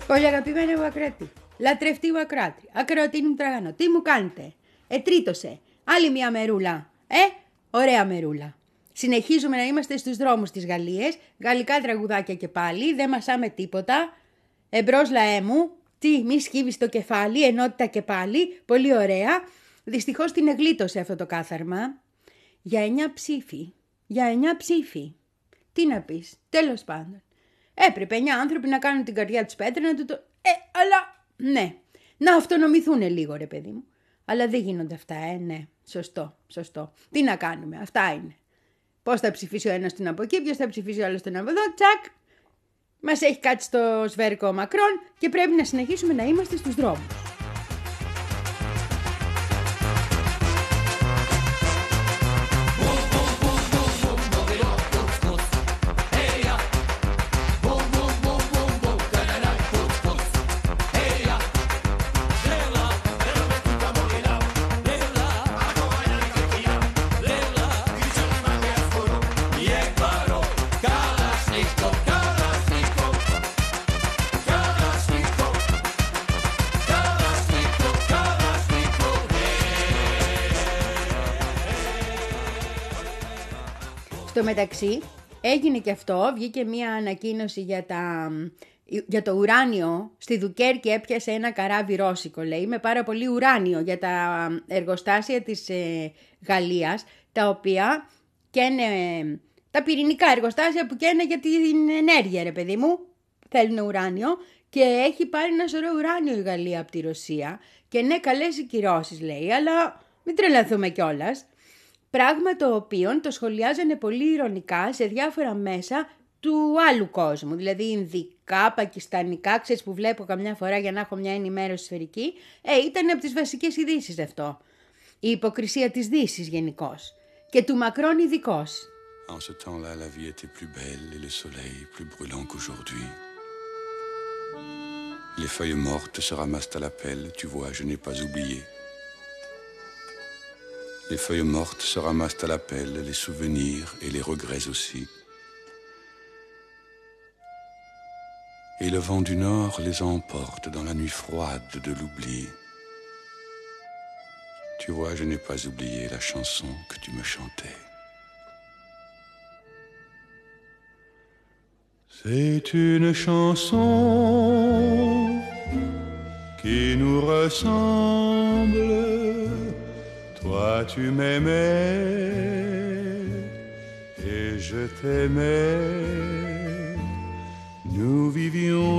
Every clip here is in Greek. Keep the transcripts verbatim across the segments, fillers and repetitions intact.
Πολύ αγαπημένη μου ακροατή. Λατρευτή μου ακροάτρη. Ακροατή μου τραγανό. Τι μου κάνετε? Ετρίτωσε. Άλλη μια μερούλα. Ε, ωραία μερούλα. Συνεχίζουμε να είμαστε στους δρόμους της Γαλλίας. Γαλλικά τραγουδάκια και πάλι. Δεν μασάμε τίποτα. Εμπρός λαέ μου. Τι, μη σκύβεις το κεφάλι. Ενότητα και πάλι. Πολύ ωραία. Δυστυχώς την εγλίτωσε αυτό το κάθαρμα. Για εννιά ψήφοι. Για εννιά ψήφοι. Τι να πεις? Τέλος πάντων. Έπρεπε εννιά άνθρωποι να κάνουν την καρδιά τους πέτρα να του το... Ε, αλλά... Ναι. Να αυτονομηθούν λίγο, ρε παιδί μου. Αλλά δεν γίνονται αυτά, ε, ναι. Σωστό, σωστό. Τι να κάνουμε, αυτά είναι. Πώς θα ψηφίσει ο ένας τον από εκεί, ποιος θα ψηφίσει ο άλλος τον από εδώ, τσακ. Μας έχει κάτσει στο σβέρκο ο Μακρόν και πρέπει να συνεχίσουμε να είμαστε στους δρόμους. Στο μεταξύ έγινε και αυτό, βγήκε μια ανακοίνωση για, τα, για το ουράνιο. Στη Δουκέρκη έπιασε ένα καράβι ρώσικο, λέει, με πάρα πολύ ουράνιο για τα εργοστάσια της ε, Γαλλίας, τα οποία καίνε, τα πυρηνικά εργοστάσια που καίνε για την ενέργεια, ρε παιδί μου, θέλουν ουράνιο και έχει πάρει ένα σωρό ουράνιο η Γαλλία από τη Ρωσία και ναι, καλές οι κυρώσεις, λέει, αλλά μην τρελαθούμε κιόλας. Πράγμα το οποίο το σχολιάζανε πολύ ειρωνικά σε διάφορα μέσα του άλλου κόσμου. Δηλαδή ινδικά, πακιστανικά, ξέρεις που βλέπω καμιά φορά για να έχω μια ενημέρωση σφαιρική. Ε, ήταν από τις βασικές ειδήσεις αυτό. Η υποκρισία της Δύσης γενικώς. Και του Μακρόν ειδικώς. En ce temps-là, la vie était plus belle et le soleil plus brûlant qu'aujourd'hui. Les feuilles mortes se ramassent à la pelle, tu vois, je n'ai pas oublié. Les feuilles mortes se ramassent à la pelle, les souvenirs et les regrets aussi. Et le vent du nord les emporte dans la nuit froide de l'oubli. Tu vois, je n'ai pas oublié la chanson que tu me chantais. C'est une chanson qui nous ressemble. Toi tu m'aimais et je t'aimais. Nous vivions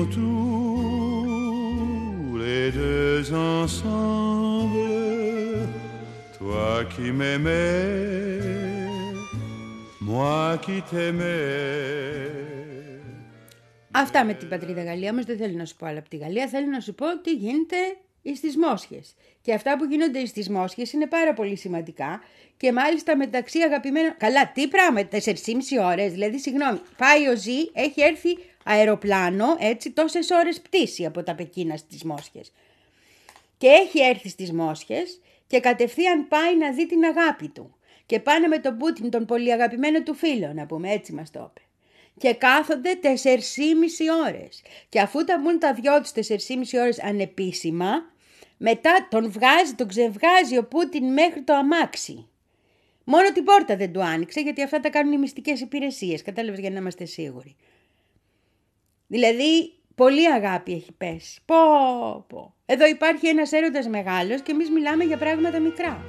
tous les deux ensemble. Toi qui m'aimais, moi qui t'aimais. Αυτά με την πατρίδα Γαλλία, όμως δεν θέλω να σου πω άλλα από τη Γαλλία, θέλω να σου πω τι γίνεται στις Μόσχες. Και αυτά που γίνονται στις Μόσχες είναι πάρα πολύ σημαντικά και μάλιστα μεταξύ αγαπημένων... Καλά, τι πράγμα, τέσσερις και μισή ώρες, δηλαδή συγγνώμη, πάει ο Ζή, έχει έρθει αεροπλάνο, έτσι, τόσες ώρες πτήση από τα Πεκίνα στις Μόσχες. Και έχει έρθει στις Μόσχες και κατευθείαν πάει να δει την αγάπη του. Και πάνε με τον Πούτιν, τον πολύ αγαπημένο του φίλο, να πούμε, έτσι μας το είπε. Και κάθονται τέσσερις και μισή ώρες. Και αφού τα μπουν τα δυο τους τέσσερις και μισή ώρες ανεπίσημα, μετά τον βγάζει, τον ξεβγάζει ο Πούτιν μέχρι το αμάξι. Μόνο την πόρτα δεν του άνοιξε, γιατί αυτά τα κάνουν οι μυστικές υπηρεσίες. Κατάλαβες, για να είμαστε σίγουροι. Δηλαδή, πολύ αγάπη έχει πέσει. Πω, πω. Εδώ υπάρχει ένας έρωτας μεγάλος και εμείς μιλάμε για πράγματα μικρά.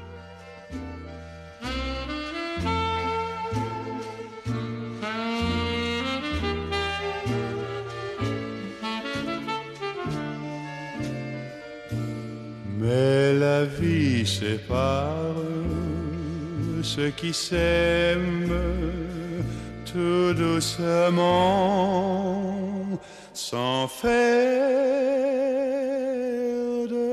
Mais la vie sépare ceux qui s'aiment tout doucement sans faire de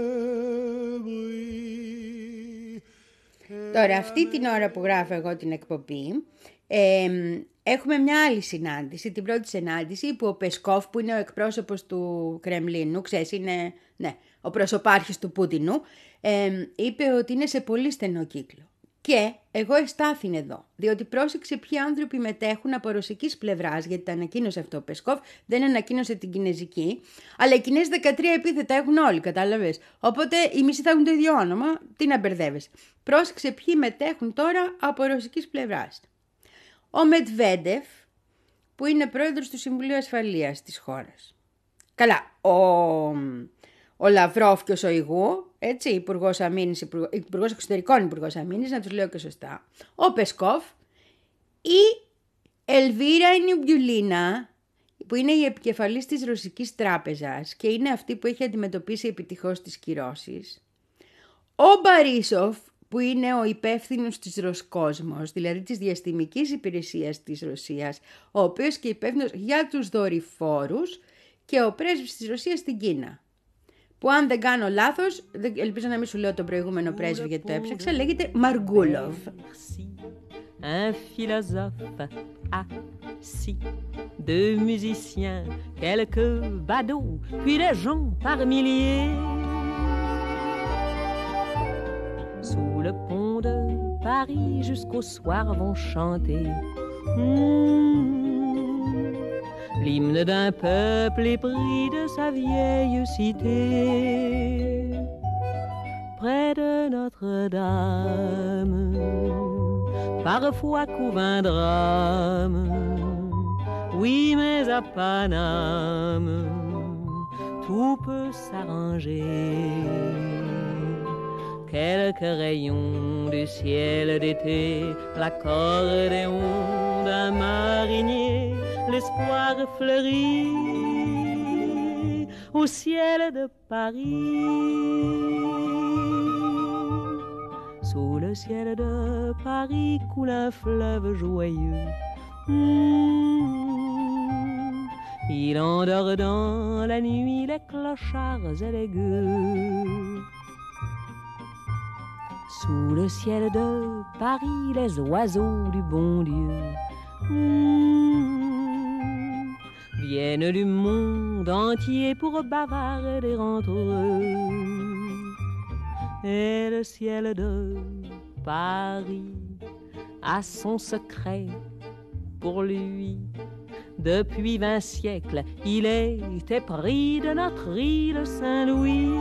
bruit. Τώρα αυτή την ώρα που γράφω εγώ την εκπομπή ε, έχουμε μια άλλη συνάντηση, την πρώτη συνάντηση που ο Πεσκόφ που είναι ο εκπρόσωπος του Κρεμλίνου, ξέρεις είναι... Ναι, ο προσωπάρχης του Πούτινου, ε, είπε ότι είναι σε πολύ στενό κύκλο. Και εγώ εστάθην εδώ, διότι πρόσεξε ποιοι άνθρωποι μετέχουν από ρωσικής πλευράς, γιατί τα ανακοίνωσε αυτό ο Πεσκόφ, δεν ανακοίνωσε την κινέζικη, αλλά οι Κινέζοι δεκατρία επίθετα έχουν όλοι, κατάλαβες. Οπότε οι μισοί θα έχουν το ίδιο όνομα, τι να μπερδεύεσαι. Πρόσεξε ποιοι μετέχουν τώρα από ρωσικής πλευράς. Ο Μετβέντεφ, που είναι πρόεδρος του Συμβουλίου Ασφαλείας της χώρας. Καλά, ο, ο Λαυρόφ και ο Σοϊγού, έτσι, υπουργός αμήνης, υπουργός εξωτερικών υπουργός αμήνης, να τους λέω και σωστά. Ο Πεσκόφ, η Ελβίρα Νιουμπιουλίνα, που είναι η επικεφαλής της Ρωσικής Τράπεζας και είναι αυτή που έχει αντιμετωπίσει επιτυχώς τις κυρώσεις. Ο Μπαρίσοφ, που είναι ο υπεύθυνος της Ροσκόσμος, δηλαδή της διαστημικής υπηρεσίας της Ρωσίας, ο οποίος και υπεύθυνος για τους δορυφόρους και ο πρέσβης της Ρωσίας στην Κίνα. Που αν δεν κάνω λάθος, ελπίζω να μην σου λέω τον προηγούμενο πρέσβη γιατί το έψαξα, λέγεται Μαργούλοβ. Un philosophe assis, deux musiciens, quelques badauds, puis des gens par milliers. Sous le pont de Paris jusqu'au soir vont chanter mmh, l'hymne d'un peuple épris de sa vieille cité. Près de Notre-Dame, parfois couve un drame, oui mais à Paname, tout peut s'arranger. Quelques rayons du ciel d'été, l'accordéon d'un marinier, l'espoir fleuri au ciel de Paris. Sous le ciel de Paris coule un fleuve joyeux. Mmh. Il endort dans la nuit les clochards et les gueux. Sous le ciel de Paris, les oiseaux du bon Dieu mmh, viennent du monde entier pour bavarder entre eux. Et le ciel de Paris a son secret pour lui. Depuis vingt siècles, il est épris de notre île Saint-Louis.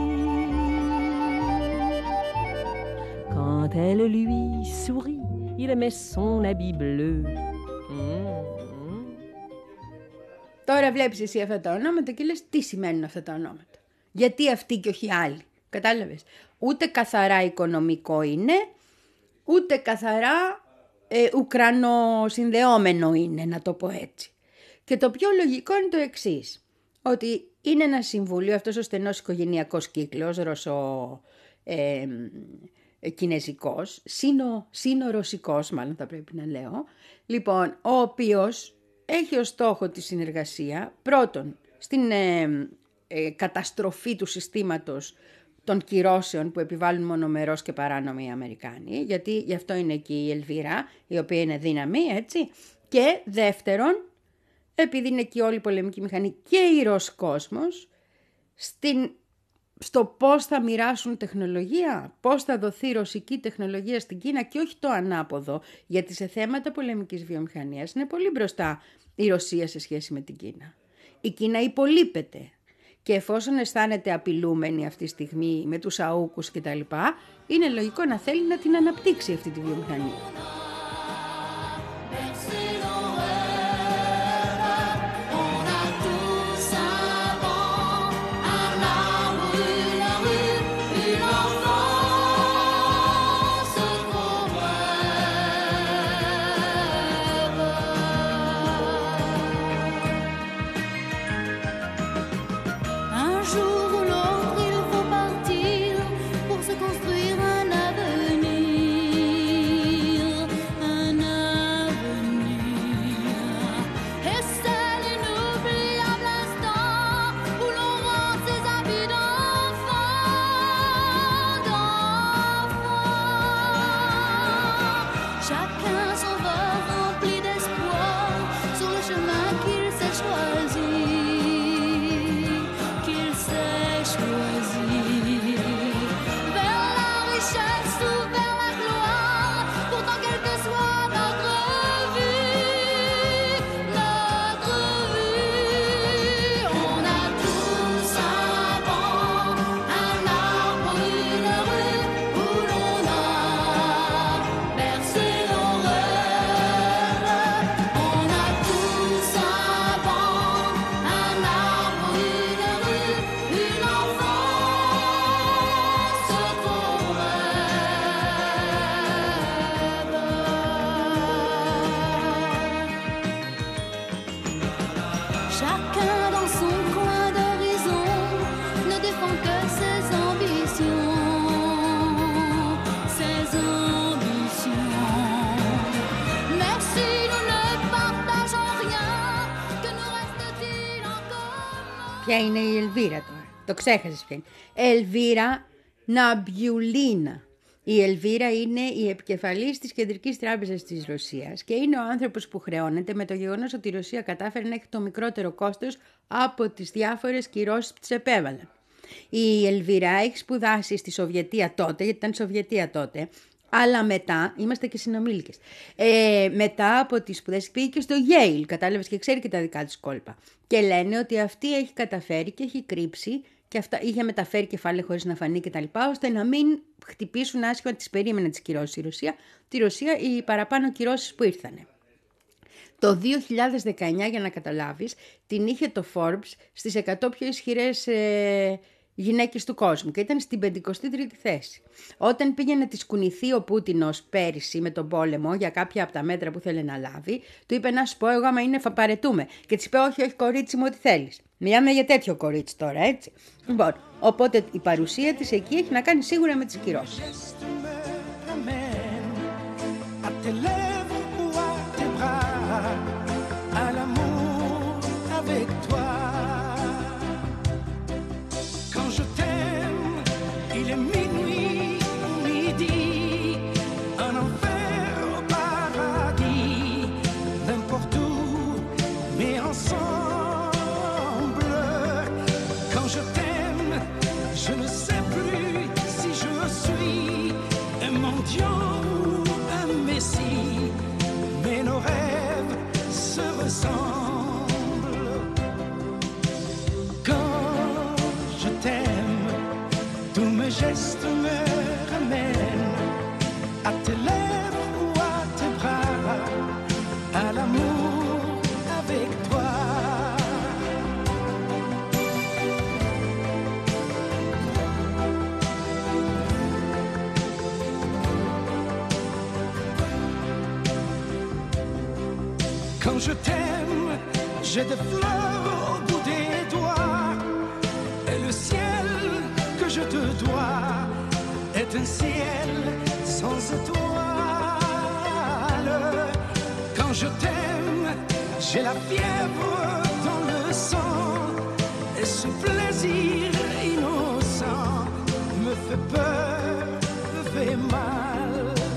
Quand elle lui sourit, il met son habit bleu. Mm-hmm. Τώρα βλέπεις εσύ αυτά τα ονόματα και λες τι σημαίνουν αυτά τα ονόματα. Γιατί αυτοί και όχι άλλοι. Κατάλαβες. Ούτε καθαρά οικονομικό είναι, ούτε καθαρά ε, ουκρανοσυνδεόμενο είναι, να το πω έτσι. Και το πιο λογικό είναι το εξής. Ότι είναι ένα συμβούλιο, αυτός ο στενός οικογενειακός κύκλος, ρωσο... Ε, κινέζικος, σύνο, σύνο-ρωσικός μάλλον θα πρέπει να λέω, λοιπόν, ο οποίος έχει ως στόχο τη συνεργασία, πρώτον, στην ε, ε, καταστροφή του συστήματος των κυρώσεων που επιβάλλουν μονομερώς και παράνομοι οι Αμερικάνοι, γιατί γι' αυτό είναι εκεί η Ελβίρα, η οποία είναι δύναμη, έτσι, και δεύτερον, επειδή είναι εκεί όλη η πολεμική μηχανή και η Ροσκόσμος, στην στο πώς θα μοιράσουν τεχνολογία, πώς θα δοθεί ρωσική τεχνολογία στην Κίνα και όχι το ανάποδο, γιατί σε θέματα πολεμικής βιομηχανίας είναι πολύ μπροστά η Ρωσία σε σχέση με την Κίνα. Η Κίνα υπολείπεται και εφόσον αισθάνεται απειλούμενη αυτή τη στιγμή με τους αούκους κτλ, είναι λογικό να θέλει να την αναπτύξει αυτή τη βιομηχανία. chacun dans son coin d'horizon ne défend que ses ambitions, ses ambitions. Mais si nous ne partageons rien, que nous reste-t-il en commun? Ποια είναι η Ελβίρα τώρα? Το ξέχασες ποια είναι. Ελβίρα Ναμπιουλίνα. Η Ελβίρα είναι η επικεφαλής της Κεντρικής Τράπεζας της Ρωσίας και είναι ο άνθρωπος που χρεώνεται με το γεγονός ότι η Ρωσία κατάφερε να έχει το μικρότερο κόστος από τις διάφορες κυρώσεις που της επέβαλαν. Η Ελβίρα έχει σπουδάσει στη Σοβιετία τότε, γιατί ήταν Σοβιετία τότε, αλλά μετά, είμαστε και συνομήλικες, ε, μετά από τις σπουδές πήγε και στο Yale, κατάλαβες, και ξέρει και τα δικά της κόλπα. Και λένε ότι αυτή έχει καταφέρει και έχει κρύψει και αυτά, είχε μεταφέρει κεφάλαια χωρίς να φανεί κτλ. Ώστε να μην χτυπήσουν άσχημα, τις περίμενε τις κυρώσεις η Ρωσία, τη Ρωσία οι παραπάνω κυρώσεις που ήρθανε. Το δύο χιλιάδες δεκαεννιά, για να καταλάβεις, την είχε το Forbes στις εκατό πιο ισχυρές ε, γυναίκες του κόσμου και ήταν στην πενηκοστή τρίτη θέση. Όταν πήγε να της κουνηθεί ο Πούτινος πέρυσι με τον πόλεμο για κάποια από τα μέτρα που θέλει να λάβει, του είπε να σου πω εγώ άμα είναι θα παρετούμε. Και της είπε όχι, όχι κορίτσι μου, ό,τι θέλεις. Μιλάμε για τέτοιο κορίτσι τώρα, έτσι. Λοιπόν, οπότε η παρουσία της εκεί έχει να κάνει σίγουρα με τις κυρώσεις. Geste me ramène à tes lèvres ou à tes bras, à l'amour avec toi. Quand je t'aime, j'ai des fleurs au bout des doigts et le ciel que je te dois est un ciel sans étoiles. Quand je t'aime, j'ai la fièvre dans le sang et ce plaisir innocent me fait peur, me fait mal.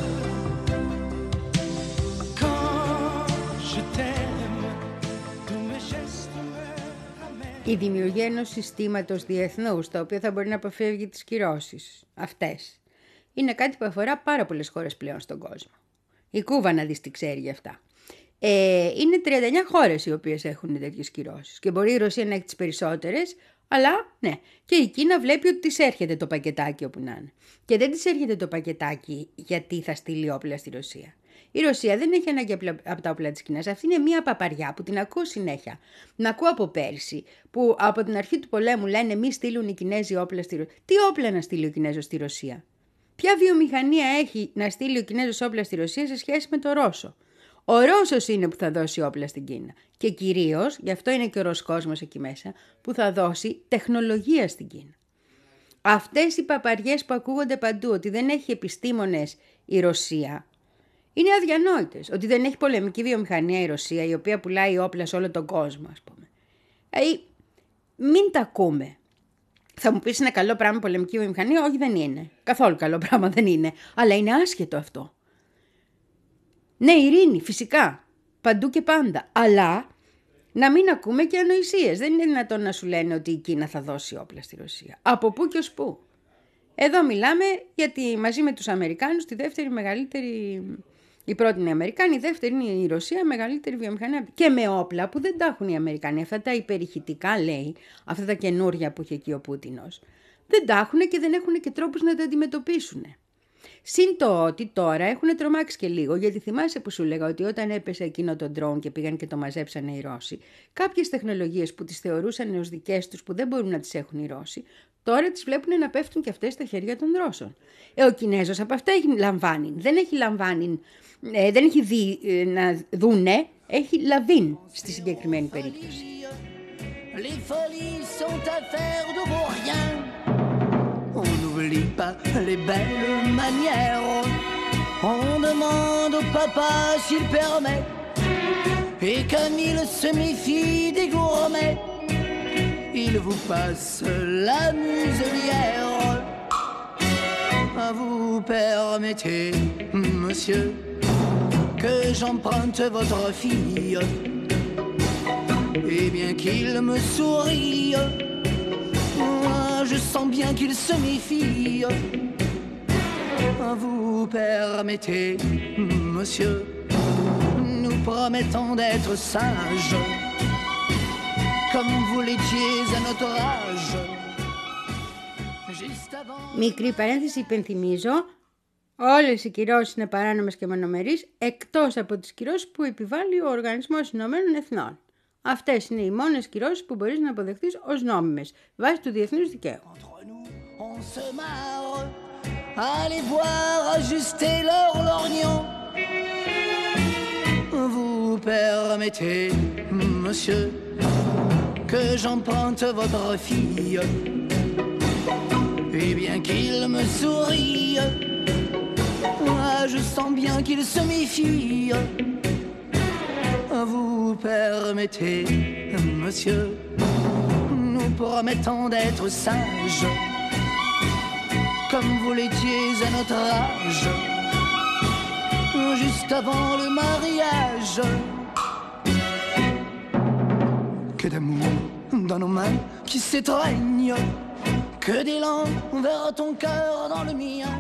Quand je t'aime, tous mes gestes me ramènent. Η δημιουργία ενός συστήματος διεθνούς, το οποίο θα μπορεί να αποφεύγει τις κυρώσεις αυτές, είναι κάτι που αφορά πάρα πολλές χώρες πλέον στον κόσμο. Η Κούβα να δεις τι ξέρει γι' αυτά. Ε, είναι τριάντα εννιά χώρες οι οποίες έχουν τέτοιες κυρώσεις και μπορεί η Ρωσία να έχει τις περισσότερες, αλλά ναι, και η Κίνα βλέπει ότι της έρχεται το πακετάκι όπου να είναι. Και δεν της έρχεται το πακετάκι γιατί θα στείλει όπλα στη Ρωσία. Η Ρωσία δεν έχει ανάγκη από τα όπλα της Κίνας. Αυτή είναι μια παπαριά που την ακούω συνέχεια. Την ακούω από πέρσι, που από την αρχή του πολέμου λένε μη στείλουν οι Κινέζοι όπλα στη Ρωσία. Τι όπλα να στείλει ο Κινέζος στη Ρωσία? Ποια βιομηχανία έχει να στείλει ο Κινέζος όπλα στη Ρωσία σε σχέση με το Ρώσο? Ο Ρώσος είναι που θα δώσει όπλα στην Κίνα. Και κυρίως, γι' αυτό είναι και ο Ροσκόσμος εκεί μέσα, που θα δώσει τεχνολογία στην Κίνα. Αυτές οι παπαριές που ακούγονται παντού, ότι δεν έχει επιστήμονες η Ρωσία, είναι αδιανόητες. Ότι δεν έχει πολεμική βιομηχανία η Ρωσία, η οποία πουλάει όπλα σε όλο τον κόσμο, ας πούμε. Δηλαδή, μην τα ακούμε. Θα μου πεις είναι καλό πράγμα πολεμική βιομηχανία? Όχι, δεν είναι. Καθόλου καλό πράγμα δεν είναι. Αλλά είναι άσχετο αυτό. Ναι, ειρήνη, φυσικά. Παντού και πάντα. Αλλά να μην ακούμε και ανοησίες. Δεν είναι δυνατόν να σου λένε ότι η Κίνα θα δώσει όπλα στη Ρωσία. Από πού και ως πού. Εδώ μιλάμε γιατί μαζί με τους Αμερικάνους τη δεύτερη μεγαλύτερη... Η πρώτη είναι η Αμερικάνη, η δεύτερη είναι η Ρωσία, η μεγαλύτερη βιομηχανία. Και με όπλα που δεν τα έχουν οι Αμερικάνοι. Αυτά τα υπερηχητικά, λέει, αυτά τα καινούρια που είχε εκεί ο Πούτινος, δεν τα έχουν και δεν έχουν και τρόπους να τα αντιμετωπίσουν. Συν το ότι τώρα έχουν τρομάξει και λίγο, γιατί θυμάσαι που σου λέγα ότι όταν έπεσε εκείνο το ντρόουν και πήγαν και το μαζέψανε οι Ρώσοι, κάποιες τεχνολογίες που τις θεωρούσαν ως δικές τους, που δεν μπορούν να τις έχουν οι Ρώσοι, τώρα τις βλέπουν να πέφτουν και αυτές στα χέρια των Ρώσων. Ε, ο Κινέζος από αυτά έχει λαμβάνει. Δεν έχει λαμβάνει, ε, δεν έχει δει ε, να δούνε, έχει λαβήν στη συγκεκριμένη περίπτωση. Les folies sont affaires de vaurien. On n'oublie pas les belles manières. On demande au papa s'il permet. Et comme il se méfie des gourmets, il vous passe la muselière. Vous permettez, monsieur, que j'emprunte votre fille. Et bien qu'il me sourie, moi je sens bien qu'il se méfie. Vous permettez, monsieur, nous promettons d'être sages, comme vous l'étiez à notre âge. Μικρή παρένθεση, υπενθυμίζω, όλες οι κυρώσεις είναι παράνομες και μονομερείς, εκτός από τις κυρώσεις που επιβάλλει ο Οργανισμός Ηνωμένων Εθνών. Αυτές είναι οι μόνες κυρώσεις που μπορείς να αποδεχτείς ως νόμιμες, βάσει του διεθνούς δικαίου. Allez voir ajuster leur lorgnon. Vous permettez, monsieur, que j'emprunte votre fille. Et bien qu'il me sourie, moi je sens bien qu'il se méfie. Vous permettez, monsieur, nous promettons d'être sages, comme vous l'étiez à notre âge, juste avant le mariage. Que d'amour dans nos mains qui s'étreignent, que d'élan vers ton cœur dans le mien.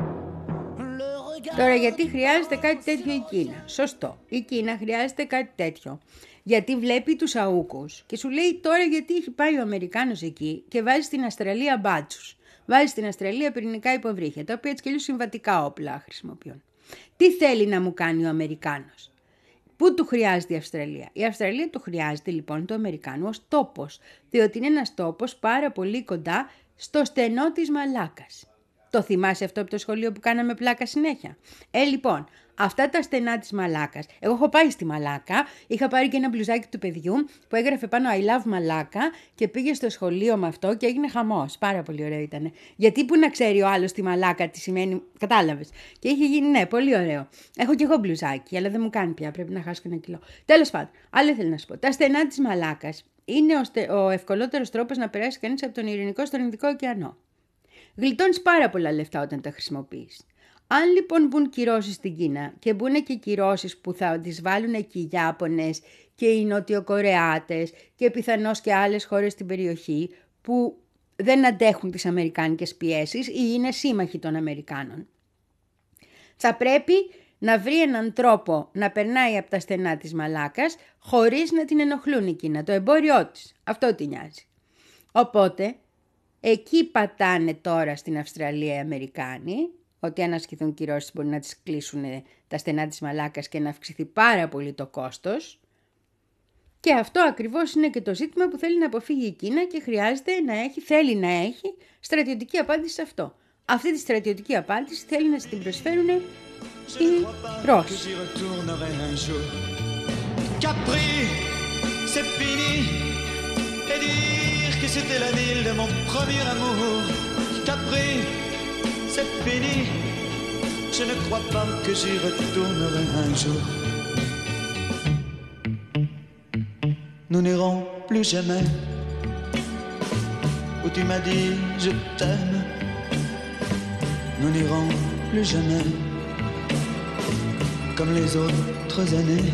Τώρα γιατί χρειάζεται κάτι τέτοιο η Κίνα? Σωστό, η Κίνα χρειάζεται κάτι τέτοιο γιατί βλέπει τους αούκους και σου λέει τώρα γιατί έχει πάει ο Αμερικάνος εκεί και βάζει στην Αυστραλία μπάτσους, βάζει στην Αυστραλία πυρηνικά υποβρύχια, τα οποία έτσι και αλλιώς συμβατικά όπλα χρησιμοποιούν. Τι θέλει να μου κάνει ο Αμερικάνος? Πού του χρειάζεται η Αυστραλία? Η Αυστραλία του χρειάζεται λοιπόν το Αμερικάνο ως τόπος, διότι είναι ένας τόπος πάρα πολύ κοντά στο στενό της Μαλάκας. Το θυμάσαι αυτό από το σχολείο που κάναμε πλάκα συνέχεια? Ε, λοιπόν, αυτά τα στενά της Μαλάκας. Εγώ έχω πάει στη Μαλάκα, είχα πάρει και ένα μπλουζάκι του παιδιού που έγραφε πάνω I love Μαλάκα και πήγε στο σχολείο με αυτό και έγινε χαμός. Πάρα πολύ ωραίο ήταν. Γιατί που να ξέρει ο άλλος τη Μαλάκα τι σημαίνει, κατάλαβες. Και είχε γίνει, ναι, πολύ ωραίο. Έχω και εγώ μπλουζάκι, αλλά δεν μου κάνει πια, πρέπει να χάσω και ένα κιλό. Τέλος πάντων, άλλο θέλω να σου πω. Τα στενά της Μαλάκας είναι ο ευκολότερος τρόπος να περάσει κανείς από τον Ειρηνικό στον Ινδικό ωκεανό. Γλιτώνεις πάρα πολλά λεφτά όταν τα χρησιμοποιείς. Αν λοιπόν μπουν κυρώσεις στην Κίνα και μπουν και κυρώσεις που θα τις βάλουν εκεί οι Ιάπωνες και οι Νοτιοκορεάτες και πιθανώς και άλλες χώρες στην περιοχή που δεν αντέχουν τις αμερικάνικες πιέσεις ή είναι σύμμαχοι των Αμερικάνων, θα πρέπει να βρει έναν τρόπο να περνάει από τα στενά της Μαλάκας χωρίς να την ενοχλούν η Κίνα, το εμπόριό της. Αυτό τη νοιάζει. Οπότε, εκεί πατάνε τώρα στην Αυστραλία οι Αμερικάνοι, ότι αν ασκηθούν κυρώσεις μπορεί να τις κλείσουν τα στενά της Μαλάκας και να αυξηθεί πάρα πολύ το κόστος. Και αυτό ακριβώς είναι και το ζήτημα που θέλει να αποφύγει η Κίνα και χρειάζεται να έχει, θέλει να έχει στρατιωτική απάντηση σε αυτό. Αυτή τη στρατιωτική απάντηση θέλει να την προσφέρουν οι Ρώσοι. Que c'était la ville de mon premier amour. Capri, c'est fini. Je ne crois pas que j'y retournerai un jour. Nous n'irons plus jamais où tu m'as dit je t'aime. Nous n'irons plus jamais comme les autres années.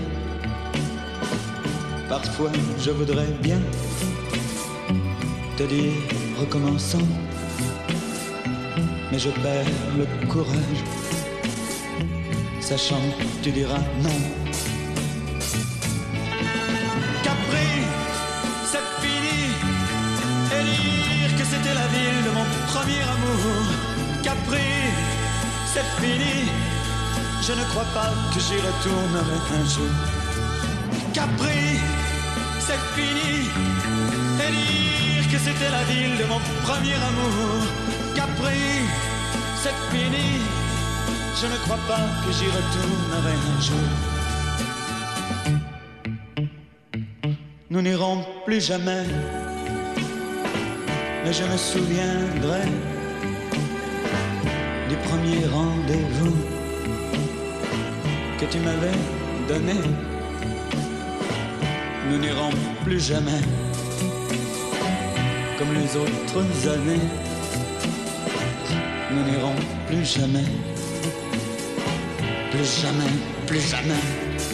Parfois je voudrais bien te dire recommençons, mais je perds le courage, sachant que tu diras non. Capri, c'est fini, et dire que c'était la ville de mon premier amour. Capri, c'est fini, je ne crois pas que j'y retournerai un jour. Capri, c'est fini, et dire que c'était la ville de mon premier amour. Capri, c'est fini, je ne crois pas que j'y retournerai un jour. nous n'irons plus jamais. Mais je me souviendrai du premier rendez-vous que tu m'avais donné. Nous n'irons plus jamais comme les autres années. Nous n'irons plus jamais, plus jamais, plus jamais.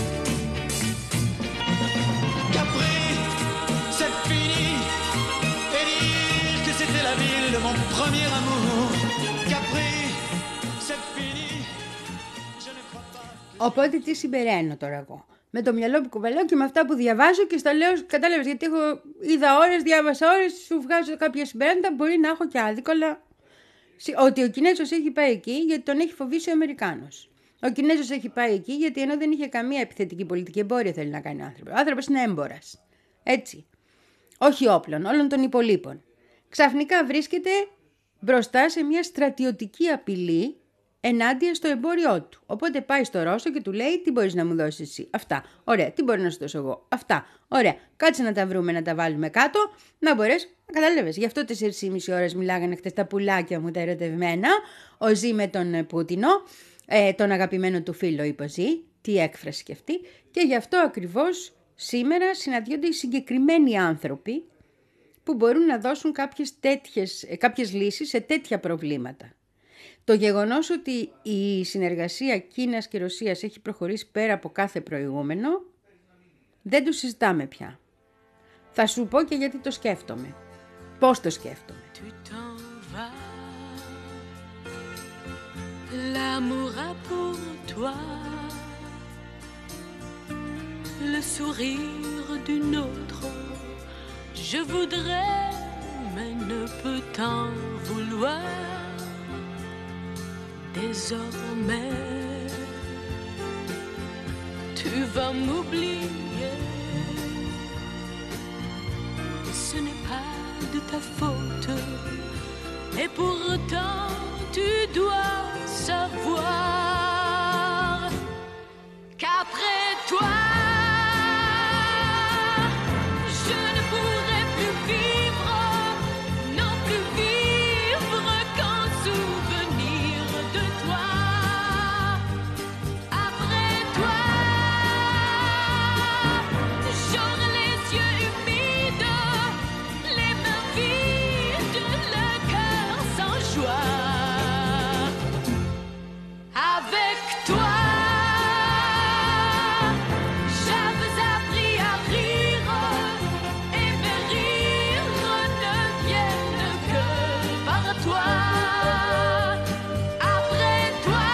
Capri, c'est fini. Et dire que c'était la ville de mon premier amour. Capri, c'est fini. Je ne crois pas. Οπότε τι συμπεραίνω τώρα εγώ? Με το μυαλό που κουβαλάω και με αυτά που διαβάζω και στα λέω, κατάλαβες, γιατί έχω, είδα ώρες, διάβασα ώρες, σου βγάζω κάποια συμπεράσματα, μπορεί να έχω και άδικο, αλλά ότι ο Κινέζος έχει πάει εκεί γιατί τον έχει φοβήσει ο Αμερικάνος. Ο Κινέζος έχει πάει εκεί γιατί ενώ δεν είχε καμία επιθετική πολιτική, εμπόρια θέλει να κάνει ο άνθρωπος. Ο άνθρωπος είναι έμπορας. Έτσι. Όχι όπλων, όλων των υπολείπων. Ξαφνικά βρίσκεται μπροστά σε μια στρατιωτική απειλή ενάντια στο εμπόριό του. Οπότε πάει στο Ρώσο και του λέει: τι μπορείς να μου δώσεις εσύ? Αυτά. Ωραία. Τι μπορώ να σου δώσω εγώ? Αυτά. Ωραία. Κάτσε να τα βρούμε, να τα βάλουμε κάτω, να μπορέσει. Κατάλαβες. Γι' αυτό τέσσερις και μισή ώρες μιλάγανε χτες τα πουλάκια μου τα ερωτευμένα. Ο Ζή με τον Πούτινο, ε, τον αγαπημένο του φίλο, είπε ο Ζή. Τι έκφραση και αυτή. Και γι' αυτό ακριβώς σήμερα συναντιόνται οι συγκεκριμένοι άνθρωποι που μπορούν να δώσουν κάποιες, τέτοιες, κάποιες λύσεις σε τέτοια προβλήματα. Το γεγονός ότι η συνεργασία Κίνας και Ρωσίας έχει προχωρήσει πέρα από κάθε προηγούμενο, δεν το συζητάμε πια. Θα σου πω και γιατί το σκέφτομαι. Πώς το σκέφτομαι. L'amour a pour toi le sourire d'une autre. Je voudrais, mais ne peux t'en vouloir. Désormais, tu vas m'oublier. Ce n'est pas de ta faute, et pourtant tu dois savoir qu'après toi, je ne pourrai plus vivre, non plus vivre qu'en souvenir de toi. Après toi, j'aurai les yeux humides, les mains vides, le cœur sans joie. Avec toi, j'avais appris à rire, et mes rires ne viennent que par toi. Après toi,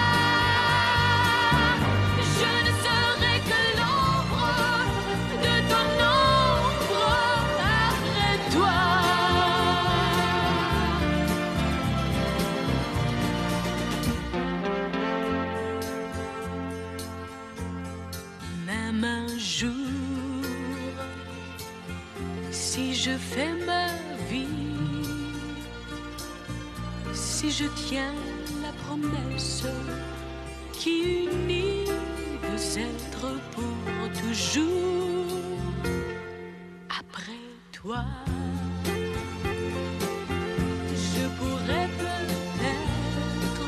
je ne serai que l'ombre de ton ombre. Après toi. Même un jour, si je fais ma vie, si je tiens la promesse qui unit deux êtres pour toujours, après toi, je pourrais peut-être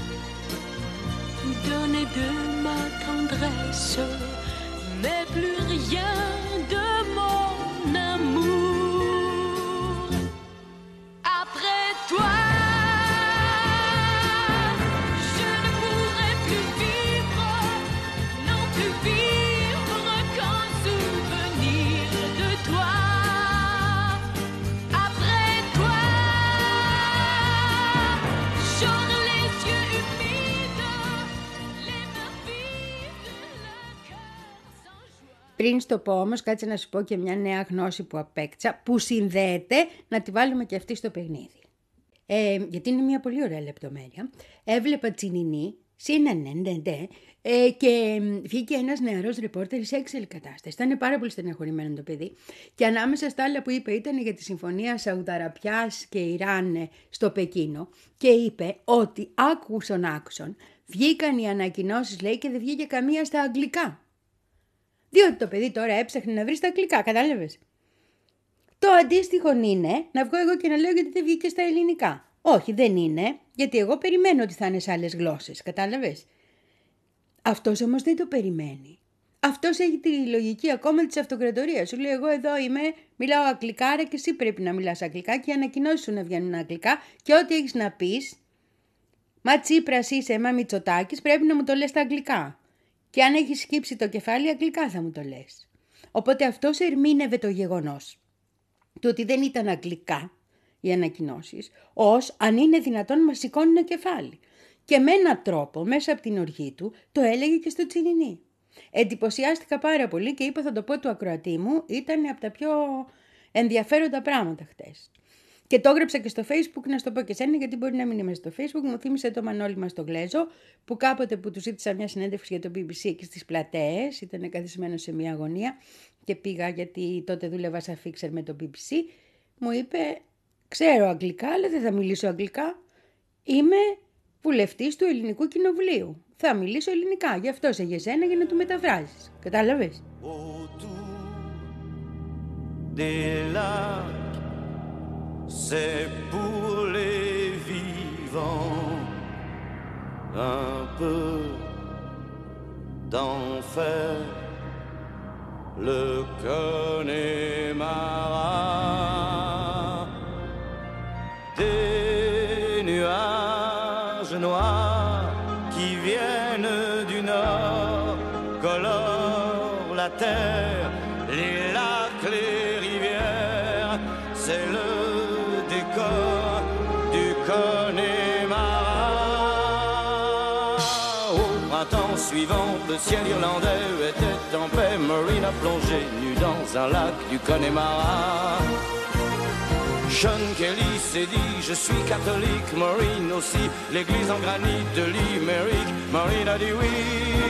donner de ma tendresse, mais plus rien de mon amour. Après toi, je ne pourrai plus vivre, non plus vivre qu'en souvenir de toi. Après toi, j'aurai les yeux humides, les mains vides, le cœur sans joie. Πριν στο πω όμως, κάτσε να σου πω και μια νέα γνώση που απέκτησα, που συνδέεται, να τη βάλουμε και αυτή στο παιχνίδι. Ε, γιατί είναι μια πολύ ωραία λεπτομέρεια. Έβλεπα Τσινινή, συνενέντε, ε, και βγήκε ένας νεαρός ρεπόρτερ σε έξελ κατάσταση. Ήταν πάρα πολύ στεναχωρημένο το παιδί. Και ανάμεσα στα άλλα που είπε ήταν για τη συμφωνία Σαουδαραπιάς και Ιράν στο Πεκίνο. Και είπε ότι άκουσον άκουσον, βγήκαν οι ανακοινώσεις, λέει, και δεν βγήκε καμία στα αγγλικά. Διότι το παιδί τώρα έψαχνε να βρει στα αγγλικά, κατάλαβες. Το αντίστοιχο είναι να βγω εγώ και να λέω γιατί δεν βγήκε στα ελληνικά. Όχι, δεν είναι, γιατί εγώ περιμένω ότι θα είναι σε άλλες γλώσσες, κατάλαβες. Αυτός όμως δεν το περιμένει. Αυτός έχει τη λογική ακόμα της αυτοκρατορίας. Σου λέει: εγώ εδώ είμαι, μιλάω αγγλικά, άρα και εσύ πρέπει να μιλάς αγγλικά και οι ανακοινώσεις σου να βγαίνουν αγγλικά και ό,τι έχεις να πεις, μα Τσίπρας είσαι, μα Μητσοτάκης, πρέπει να μου το λες στα αγγλικά. Και αν έχεις σκύψει το κεφάλι, αγγλικά θα μου το λες. Οπότε αυτός ερμήνευε το γεγονός του ότι δεν ήταν αγγλικά οι ανακοινώσεις, ως αν είναι δυνατόν μας σηκώνει ένα κεφάλι. Και με έναν τρόπο, μέσα από την οργή του, το έλεγε και στο Τσινινί. Εντυπωσιάστηκα πάρα πολύ και είπα θα το πω του ακροατή μου, ήταν από τα πιο ενδιαφέροντα πράγματα χτες. Και το έγραψα και στο Facebook, να στο πω και σένα, γιατί μπορεί να μην είμαι στο Facebook. Μου θύμισε το Μανώλη μας τον Γλέζο, που κάποτε που του ζήτησα μια συνέντευξη για το μπι μπι σι εκεί στις Πλατείες, ήταν καθισμένο σε μια γωνία και πήγα γιατί τότε δούλευα σαν φίξερ με το μπι μπι σι. Μου είπε: ξέρω αγγλικά, αλλά δεν θα μιλήσω αγγλικά. Είμαι βουλευτής του Ελληνικού Κοινοβουλίου. Θα μιλήσω ελληνικά, γι' αυτό σε εσένα για να του μεταφράζεις. Κατάλαβες. C'est pour les vivants un peu d'enfer, le Connemara, des nuages noirs qui viennent du nord colorent la terre, les lacs, les rivières, c'est le du Connemara. Au printemps suivant, le ciel irlandais était en paix. Maureen a plongé nue dans un lac du Connemara. Sean Kelly s'est dit: je suis catholique. Maureen aussi, l'église en granit de Limerick. Maureen a dit oui.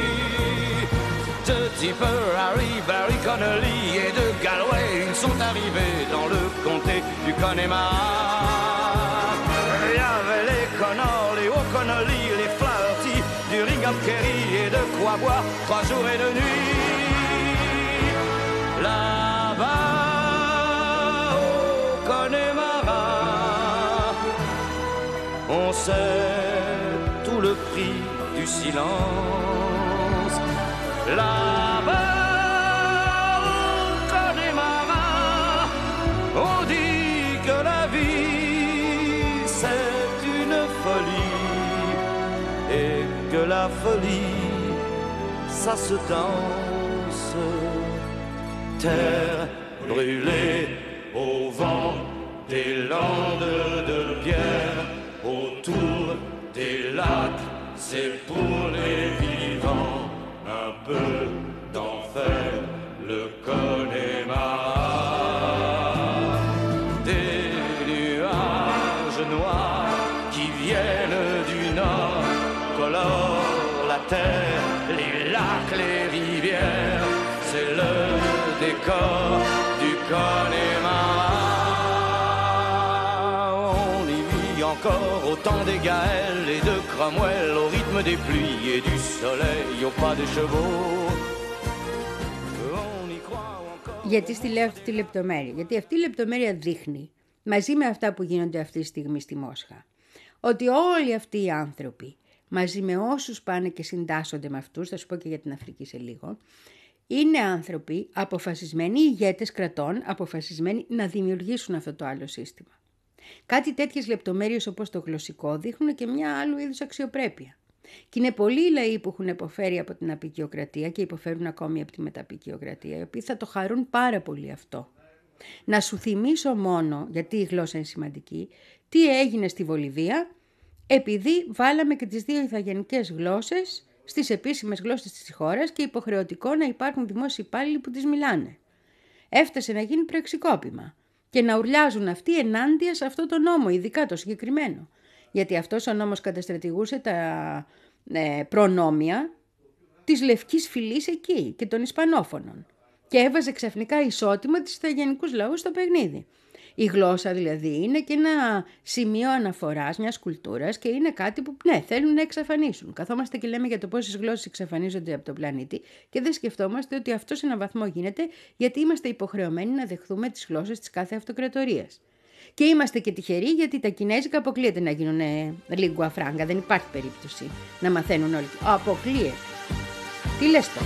De Tipper, Harry, Barry, Connolly et de Galway, ils sont arrivés dans le comté du Connemara. Il y avait les Connors, les O'Connolly, les Flaherty, du Ringham Kerry et de quoi boire trois jours et deux nuits. Là-bas au Connemara, on sait tout le prix du silence. Là-bas au Connemara, on dit que la vie c'est une folie et que la folie ça se danse. Terre brûlée au vent des landes de pierre, autour des lacs, c'est pour les vivants. Un peu d'enfer, le Connemara. Des nuages noirs qui viennent du nord colorent la terre, les lacs, les rivières, c'est le décor du Connemara. On y vit encore au temps des Gaëls et de Cromwell, au rythme des pluies et du soleil, au pas des chevaux. On y croit encore. Γιατί στη λέω αυτή τη λεπτομέρεια? Γιατί αυτή η λεπτομέρεια δείχνει, μαζί με αυτά που γίνονται αυτή τη στιγμή στη Μόσχα, ότι όλοι αυτοί οι άνθρωποι, μαζί με όσους πάνε και συντάσσονται με αυτούς, θα σου πω και για την Αφρική σε λίγο, είναι άνθρωποι αποφασισμένοι, ηγέτες κρατών, αποφασισμένοι να δημιουργήσουν αυτό το άλλο σύστημα. Κάτι τέτοιες λεπτομέρειες όπως το γλωσσικό δείχνουν και μια άλλου είδους αξιοπρέπεια. Και είναι πολλοί οι λαοί που έχουν υποφέρει από την αποικιοκρατία και υποφέρουν ακόμη από τη μεταποικιοκρατία, οι οποίοι θα το χαρούν πάρα πολύ αυτό. Να σου θυμίσω μόνο, γιατί η γλώσσα είναι σημαντική, τι έγινε στη Βολιβία, επειδή βάλαμε και τις δύο ηθαγενικές γλώσσες στις επίσημες γλώσσες της χώρας και υποχρεωτικό να υπάρχουν δημόσιοι υπάλληλοι που τις μιλάνε. Έφτασε να γίνει πραξικόπημα και να ουρλιάζουν αυτοί ενάντια σε αυτό το νόμο, ειδικά το συγκεκριμένο. Γιατί αυτός ο νόμος καταστρατηγούσε τα ε, προνόμια της λευκής φυλής εκεί και των Ισπανόφωνων. και έβαζε ξαφνικά ισότιμα τις ηθαγενικούς λαούς στο παιχνίδι. Η γλώσσα δηλαδή είναι και ένα σημείο αναφοράς μιας κουλτούρας και είναι κάτι που ναι, θέλουν να εξαφανίσουν. Καθόμαστε και λέμε για το πόσες γλώσσες εξαφανίζονται από τον πλανήτη και δεν σκεφτόμαστε ότι αυτό σε έναν βαθμό γίνεται γιατί είμαστε υποχρεωμένοι να δεχθούμε τις γλώσσες της κάθε αυτοκρατορίας. Και είμαστε και τυχεροί γιατί τα κινέζικα αποκλείεται να γίνουν lingua franca. Δεν υπάρχει περίπτωση να μαθαίνουν όλοι. Αποκλείεται. Τι λες τώρα?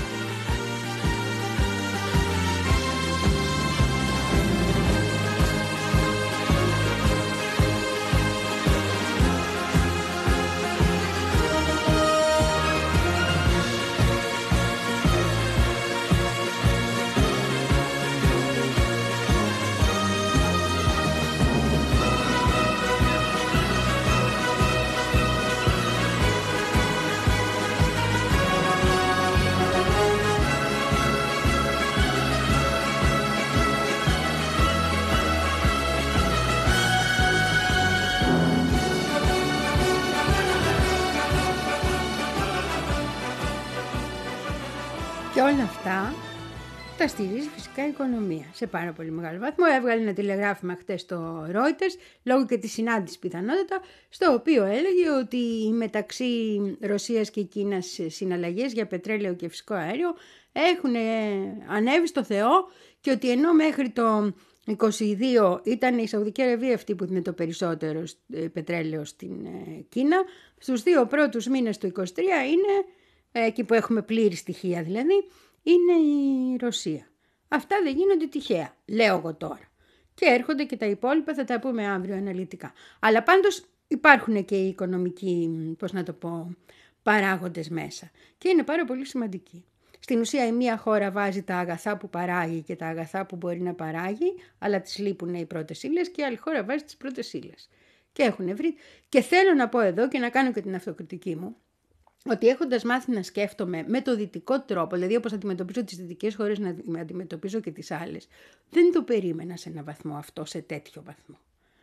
Και όλα αυτά τα στηρίζει φυσικά η οικονομία σε πάρα πολύ μεγάλο βαθμό. Έβγαλε ένα τηλεγράφημα χτες στο Reuters, λόγω και τη συνάντηση πιθανότατα, στο οποίο έλεγε ότι μεταξύ Ρωσίας και Κίνας συναλλαγές για πετρέλαιο και φυσικό αέριο έχουν ανέβει στο Θεό και ότι ενώ μέχρι το είκοσι δύο ήταν η Σαουδική Αραβία αυτή που είναι το περισσότερο πετρέλαιο στην Κίνα, στους δύο πρώτους μήνες του είκοσι τρία είναι, εκεί που έχουμε πλήρη στοιχεία δηλαδή, είναι η Ρωσία. Αυτά δεν γίνονται τυχαία, λέω εγώ τώρα. Και έρχονται και τα υπόλοιπα, θα τα πούμε αύριο αναλυτικά. Αλλά πάντως υπάρχουν και οι οικονομικοί, πώς να το πω, παράγοντες μέσα. Και είναι πάρα πολύ σημαντικοί. Στην ουσία η μία χώρα βάζει τα αγαθά που παράγει και τα αγαθά που μπορεί να παράγει, αλλά τις λείπουν οι πρώτες ύλες και η άλλη χώρα βάζει τις πρώτες ύλες. Και έχουν βρει. Και θέλω να πω εδώ και να κάνω και την αυτοκριτική μου, ότι έχοντας μάθει να σκέφτομαι με το δυτικό τρόπο, δηλαδή όπως αντιμετωπίζω τις δυτικές χώρες να αντιμετωπίζω και τις άλλες, δεν το περίμενα σε ένα βαθμό αυτό, σε τέτοιο βαθμό.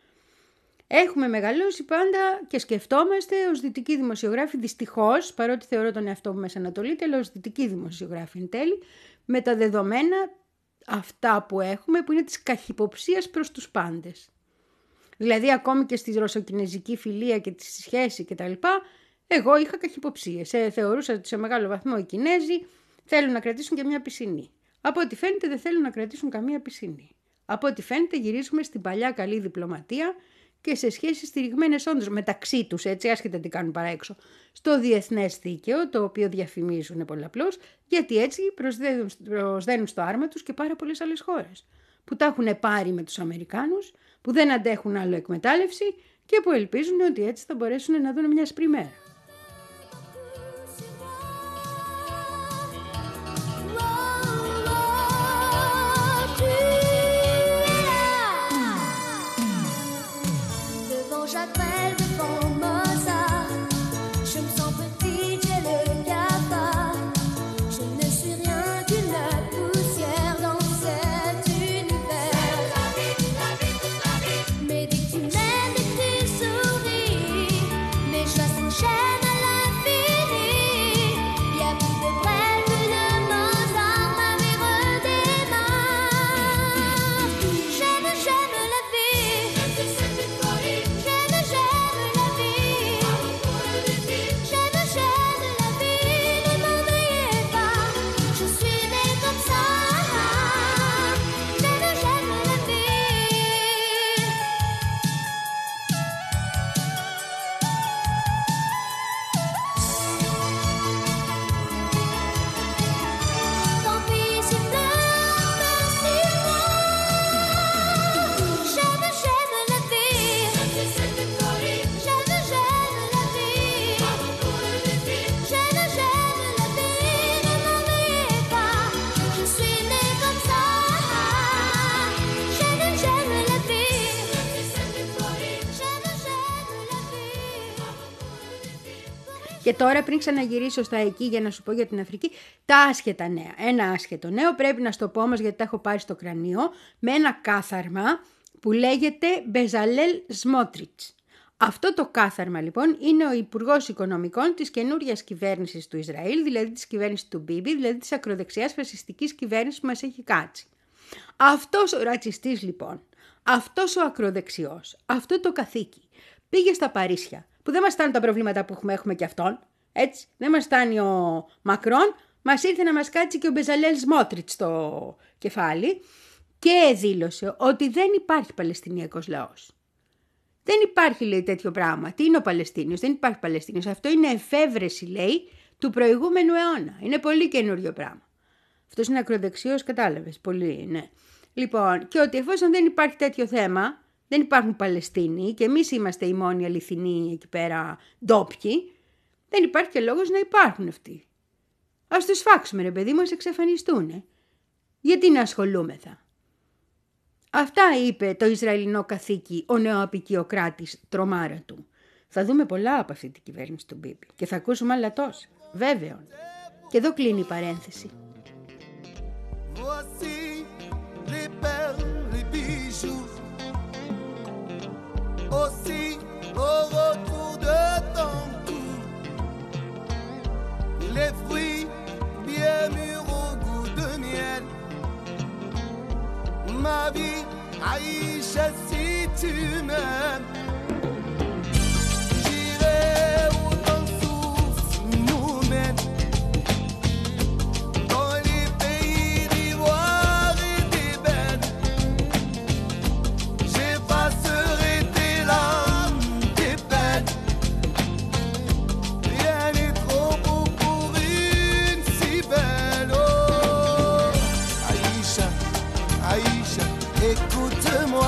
Έχουμε μεγαλώσει πάντα και σκεφτόμαστε ως δυτικοί δημοσιογράφοι, δυστυχώς, παρότι θεωρώ τον εαυτό μου μεσανατολίτη, αλλά ως δυτικοί δημοσιογράφοι εν τέλει, με τα δεδομένα αυτά που έχουμε, που είναι της καχυποψίας προς τους πάντες. Δηλαδή ακόμη και στη ρωσοκινεζική φιλία και τη σχέση κτλ., εγώ είχα καχυποψίες. Ε, θεωρούσα ότι σε μεγάλο βαθμό οι Κινέζοι θέλουν να κρατήσουν και μια πισινή. Από ό,τι φαίνεται δεν θέλουν να κρατήσουν καμία πισινή. Από ό,τι φαίνεται γυρίζουμε στην παλιά καλή διπλωματία και σε σχέσεις στηριγμένες όντως μεταξύ τους, έτσι, άσχετα τι κάνουν παρά έξω, στο διεθνές δίκαιο, το οποίο διαφημίζουν πολλαπλώς, γιατί έτσι προσδένουν, προσδένουν στο άρμα τους και πάρα πολλές άλλες χώρες, που τα έχουν πάρει με τους Αμερικάνους, που δεν αντέχουν άλλο εκμετάλλευση και που ελπίζουν ότι έτσι θα μπορέσουν να δουν μια άσπρη μέρα. Και τώρα πριν ξαναγυρίσω στα εκεί για να σου πω για την Αφρική, τα άσχετα νέα. Ένα άσχετο νέο, πρέπει να στο πω όμως γιατί τα έχω πάρει στο κρανίο, με ένα κάθαρμα που λέγεται Μπεζαλέλ Σμότριτς. Αυτό το κάθαρμα λοιπόν είναι ο Υπουργός Οικονομικών της καινούριας κυβέρνησης του Ισραήλ, δηλαδή της κυβέρνησης του Μπίμπι, δηλαδή της ακροδεξιάς φασιστικής κυβέρνησης που μας έχει κάτσει. Αυτός ο ρατσιστής λοιπόν, αυτός ο ακροδεξιός, αυτό το καθήκη πήγε στα Παρίσια, που δεν μας φτάνουν τα προβλήματα που έχουμε, έχουμε και αυτόν, έτσι, δεν μας φτάνει ο Μακρόν, μας ήρθε να μας κάτσει και ο Μπεζαλέλ Σμότριτς στο κεφάλι και δήλωσε ότι δεν υπάρχει Παλαιστινιακός λαός. Δεν υπάρχει, λέει, τέτοιο πράγμα. Τι είναι ο Παλαιστίνιος? Δεν υπάρχει Παλαιστίνιος. Αυτό είναι εφεύρεση, λέει, του προηγούμενου αιώνα. Είναι πολύ καινούριο πράγμα. Αυτός είναι ακροδεξιός, κατάλαβες. Πολύ, ναι. Λοιπόν, και ότι εφόσον δεν υπάρχει τέτοιο θέμα, δεν υπάρχουν Παλαιστίνοι και εμείς είμαστε οι μόνοι αληθινοί εκεί πέρα ντόπιοι, δεν υπάρχει και λόγος να υπάρχουν αυτοί. Ας τους φάξουμε, ρε παιδί μου, ας εξαφανιστούν. Γιατί να ασχολούμεθα? Αυτά είπε το Ισραηλινό καθήκη, ο νεοαπικιοκράτης τρομάρα του. Θα δούμε πολλά από αυτή την κυβέρνηση του Μπίμπι και θα ακούσουμε άλλα τόσα, βέβαιον. Και εδώ κλείνει η παρένθεση. Voici les perles, les bijoux, aussi au retour de ton cou, les fruits bien mûrs au goût de miel. Ma vie, Aïcha, si tu m'aimes, j'irai où ton souffle nous mène, dans les pays d'ivoire et d'ébène. J'effacerai tes larmes, tes peines. Rien n'est trop beau pour une si belle. Oh, Aïcha, Aïcha, écoute-moi.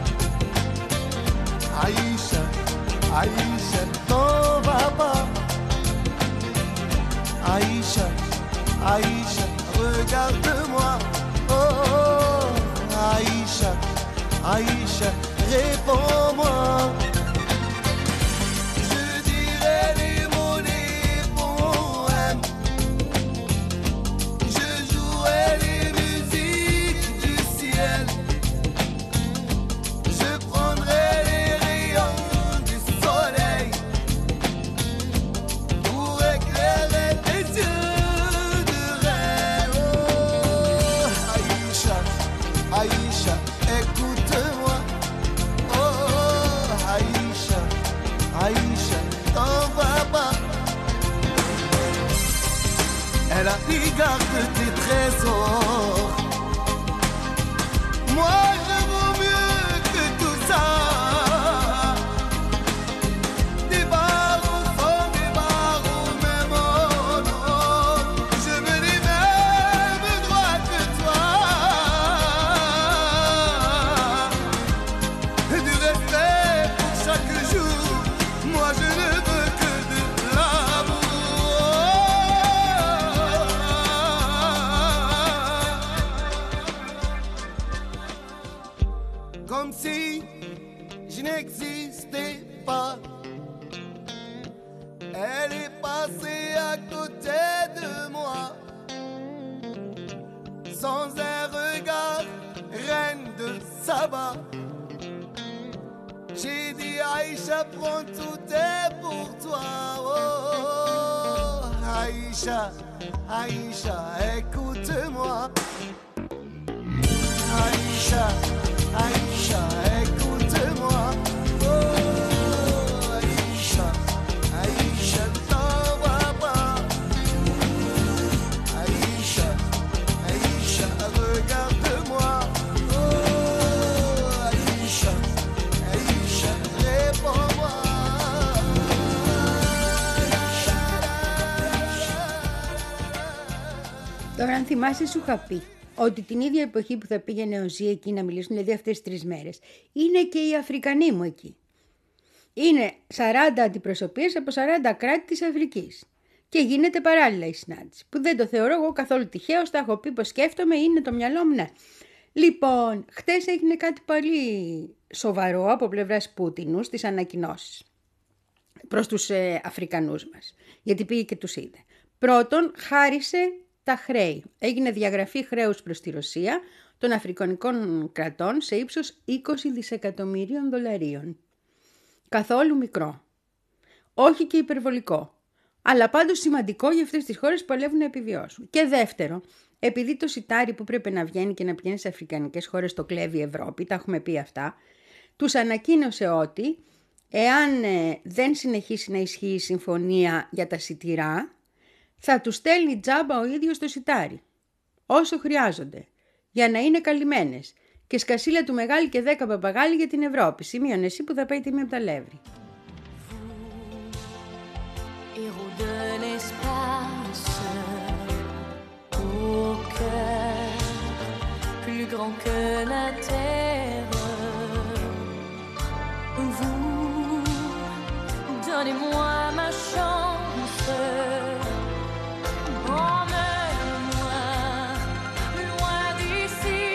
Aïcha, Aïcha, t'en vas pas. Aïcha, Aïcha, regarde-moi. Oh, oh, Aïcha, Aïcha, réponds-moi. Je dirai les mots, les poèmes. Je jouerai les musiques du ciel. Je prendrai les rayons du soleil pour éclairer tes yeux de reine. Oh, Aïcha, Aïcha, écoute-moi. Oh, Aïcha, Aïcha, t'en vas pas. Elle a pris garde tes trésors. Moi, je vaux mieux que tout ça. Des barreaux sont des barreaux, même oh non. Je veux les mêmes droits que toi. Du respect pour chaque jour. Moi, je ne veux que de l'amour. Comme si je n'existais pas. Elle est passée à côté de moi. Sans un regard, reine de Saba. J'ai dit Aïcha, prends tout est pour toi. Oh, Aïcha, Aïcha, écoute-moi. Aïcha, Aïcha, écoute-moi. Oh, Aïcha, Aïcha, t'en vas pas. Aïcha, Aïcha, regarde-moi. Oh, Aïcha, Aïcha, réponds-moi. Τώρα, αν θυμάσαι, σου είχα πει ότι την ίδια εποχή που θα πήγαινε ο Ζή εκεί να μιλήσουν, δηλαδή αυτές τις τρεις μέρες, είναι και οι Αφρικανοί μου εκεί. Είναι σαράντα αντιπροσωπείες από σαράντα κράτη της Αφρικής. Και γίνεται παράλληλα η συνάντηση, που δεν το θεωρώ εγώ καθόλου τυχαίο, τα έχω πει πως σκέφτομαι, είναι το μυαλό μου, ναι. Λοιπόν, χτες έγινε κάτι πολύ σοβαρό από πλευράς Πούτινου στις ανακοινώσεις προς τους ε, Αφρικανούς μας, γιατί πήγε και τους είδε. Πρώτον, χάρισε τα χρέη. Έγινε διαγραφή χρέους προς τη Ρωσία των αφρικανικών κρατών σε ύψος είκοσι δισεκατομμυρίων δολαρίων. Καθόλου μικρό. Όχι και υπερβολικό. Αλλά πάντως σημαντικό για αυτές τις χώρες που παλεύουν να επιβιώσουν. Και δεύτερο, επειδή το σιτάρι που πρέπει να βγαίνει και να πηγαίνει σε αφρικανικές χώρες το κλέβει η Ευρώπη, τα έχουμε πει αυτά, τους ανακοίνωσε ότι εάν ε, δεν συνεχίσει να ισχύει η συμφωνία για τα σιτηρά, θα τους στέλνει τζάμπα ο ίδιος το σιτάρι, όσο χρειάζονται, για να είναι καλυμμένες. Και σκασίλα του μεγάλη και δέκα παπαγάλοι για την Ευρώπη. Σημείωνε εσύ που θα πάει τιμή από τα λεύρη. Héros de l'espace, au cœur plus grand que la terre, vous donnez-moi ma chance, emmène-moi loin d'ici,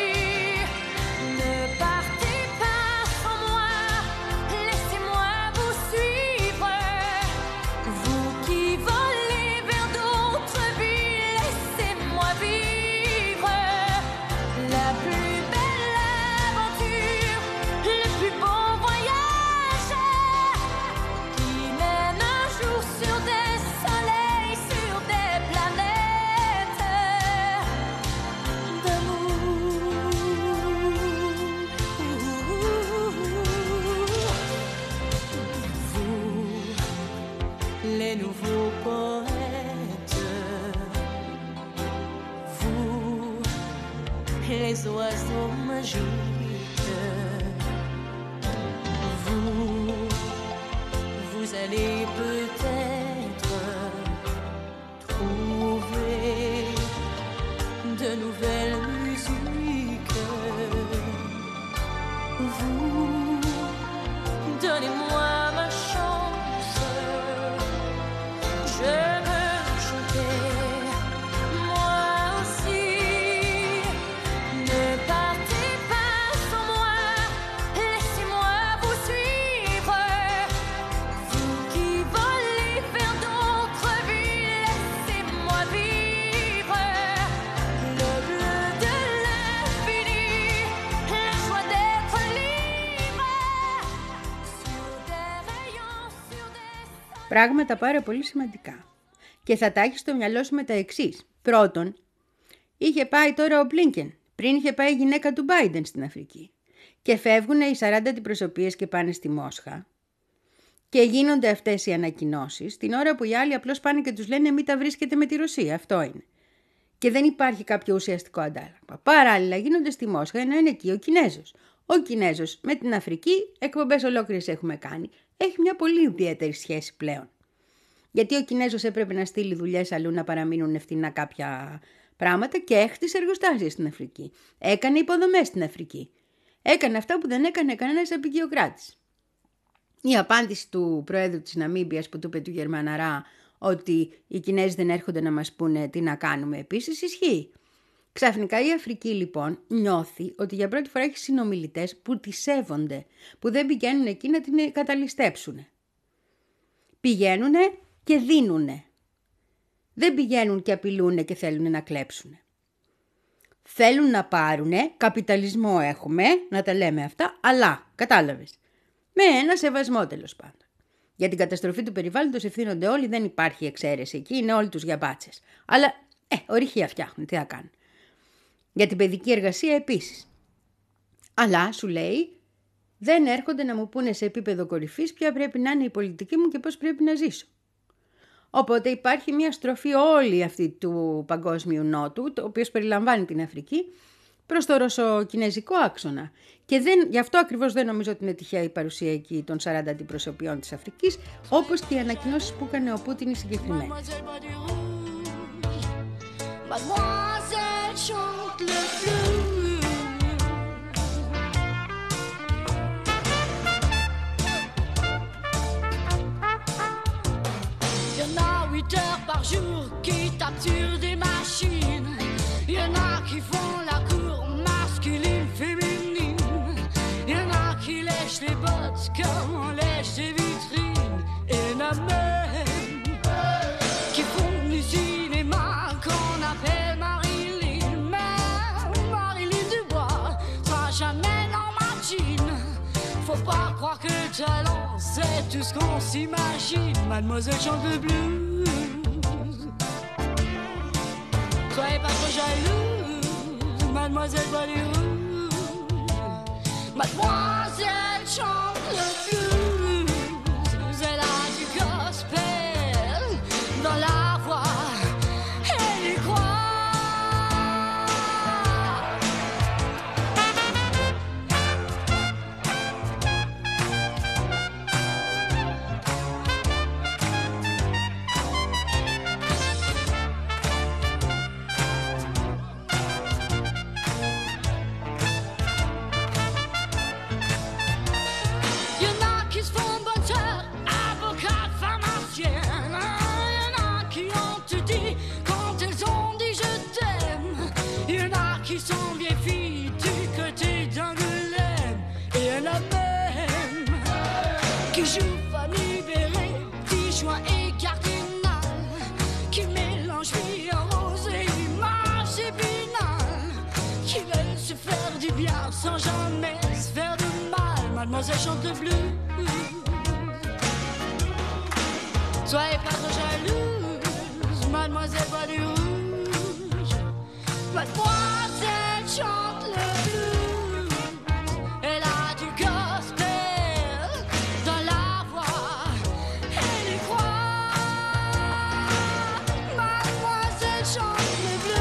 ne partez pas sans moi, laissez-moi vous suivre. Vous qui volez vers d'autres vies, laissez-moi vivre la plus belle aventure, le plus beau voyage qui mène un jour sur des soleils, sur des planètes d'amour. Vous, les nouveaux poètes, vous, les oiseaux magiques, vous, vous allez peut-être trouver de nouvelles musiques. Vous, donnez-moi ma chance. Je veux chanter, moi aussi. Ne partez pas sans moi, laissez-moi vous suivre. Vous qui volez vers d'autres vies, laissez-moi vivre le bleu de l'infini, la joie d'être libre sur des rayons, sur des... Πράγματα πάρα πολύ σημαντικά. Και θα τα έχεις στο μυαλό σου με τα εξής. Πρώτον, είχε πάει τώρα ο Μπλίνκεν, πριν είχε πάει η γυναίκα του Μπάιντεν στην Αφρική. Και φεύγουν οι σαράντα αντιπροσωπείες και πάνε στη Μόσχα. Και γίνονται αυτές οι ανακοινώσεις, την ώρα που οι άλλοι απλώς πάνε και τους λένε μην τα βρίσκετε με τη Ρωσία. Αυτό είναι. Και δεν υπάρχει κάποιο ουσιαστικό αντάλλαγμα. Παράλληλα γίνονται στη Μόσχα να είναι εκεί ο Κινέζος. Ο Κινέζος με την Αφρική, εκπομπές ολόκληρες έχουμε κάνει, έχει μια πολύ ιδιαίτερη σχέση πλέον. Γιατί ο Κινέζος έπρεπε να στείλει δουλειές αλλού να παραμείνουν ευθυνά κάποια πράγματα και έχτισε εργοστάσια στην Αφρική. Έκανε υποδομές στην Αφρική. Έκανε αυτά που δεν έκανε κανένας απεικιοκράτης. Η απάντηση του Προέδρου της Ναμίμπιας που του είπε του Γερμαναρά ότι οι Κινέζοι δεν έρχονται να μας πούνε τι να κάνουμε επίσης ισχύει. Ξαφνικά η Αφρική λοιπόν νιώθει ότι για πρώτη φορά έχει συνομιλητές που τη σέβονται, που δεν πηγαίνουν εκεί να την καταλυστέψουν. Πηγαίνουν και δίνουνε. Δεν πηγαίνουν και απειλούν και θέλουν να κλέψουν. Θέλουν να πάρουνε, καπιταλισμό έχουμε, να τα λέμε αυτά, αλλά, κατάλαβες, με ένα σεβασμό τέλος πάντων. Για την καταστροφή του περιβάλλοντος ευθύνονται όλοι, δεν υπάρχει εξαίρεση εκεί, είναι όλοι τους για μπάτσες. Αλλά, ε, ορυχεία φτιάχνουν, τι θα κάνουν. Για την παιδική εργασία επίσης. Αλλά, σου λέει, δεν έρχονται να μου πούνε σε επίπεδο κορυφής ποια πρέπει να είναι η πολιτική μου και πώς πρέπει να ζήσω. Οπότε υπάρχει μια στροφή όλη αυτή του παγκόσμιου νότου, το οποίο περιλαμβάνει την Αφρική, προς το ρωσοκινέζικο άξονα. Και δεν, γι' αυτό ακριβώς δεν νομίζω ότι είναι τυχαία η παρουσία εκεί των σαράντα αντιπροσωπιών της Αφρικής, όπως και οι ανακοινώσεις που έκανε ο Πούτιν οι συγκεκριμένοι. Par jour qui tapent sur des machines, y en a qui font la cour masculine, féminine, y en a qui lèchent les bottes comme on lèche des vitrines, et y en a même qui font du cinéma qu'on appelle Marilyn, mais Marilyn Dubois sera jamais dans ma jean. Faut pas croire que le talent c'est tout ce qu'on s'imagine. Mademoiselle chante le blues. Soyez pas trop jalouse, mademoiselle voit du rouge. Mademoiselle chante le blues. Elle a du gospel dans la voix. Elle y croit. Sans jamais se faire de mal, mademoiselle chante le blues. Soyez pas trop jalouse, mademoiselle voit du rouge. Mademoiselle chante le blues. Elle a du gospel dans la voix. Elle y croit. Mademoiselle chante le blues.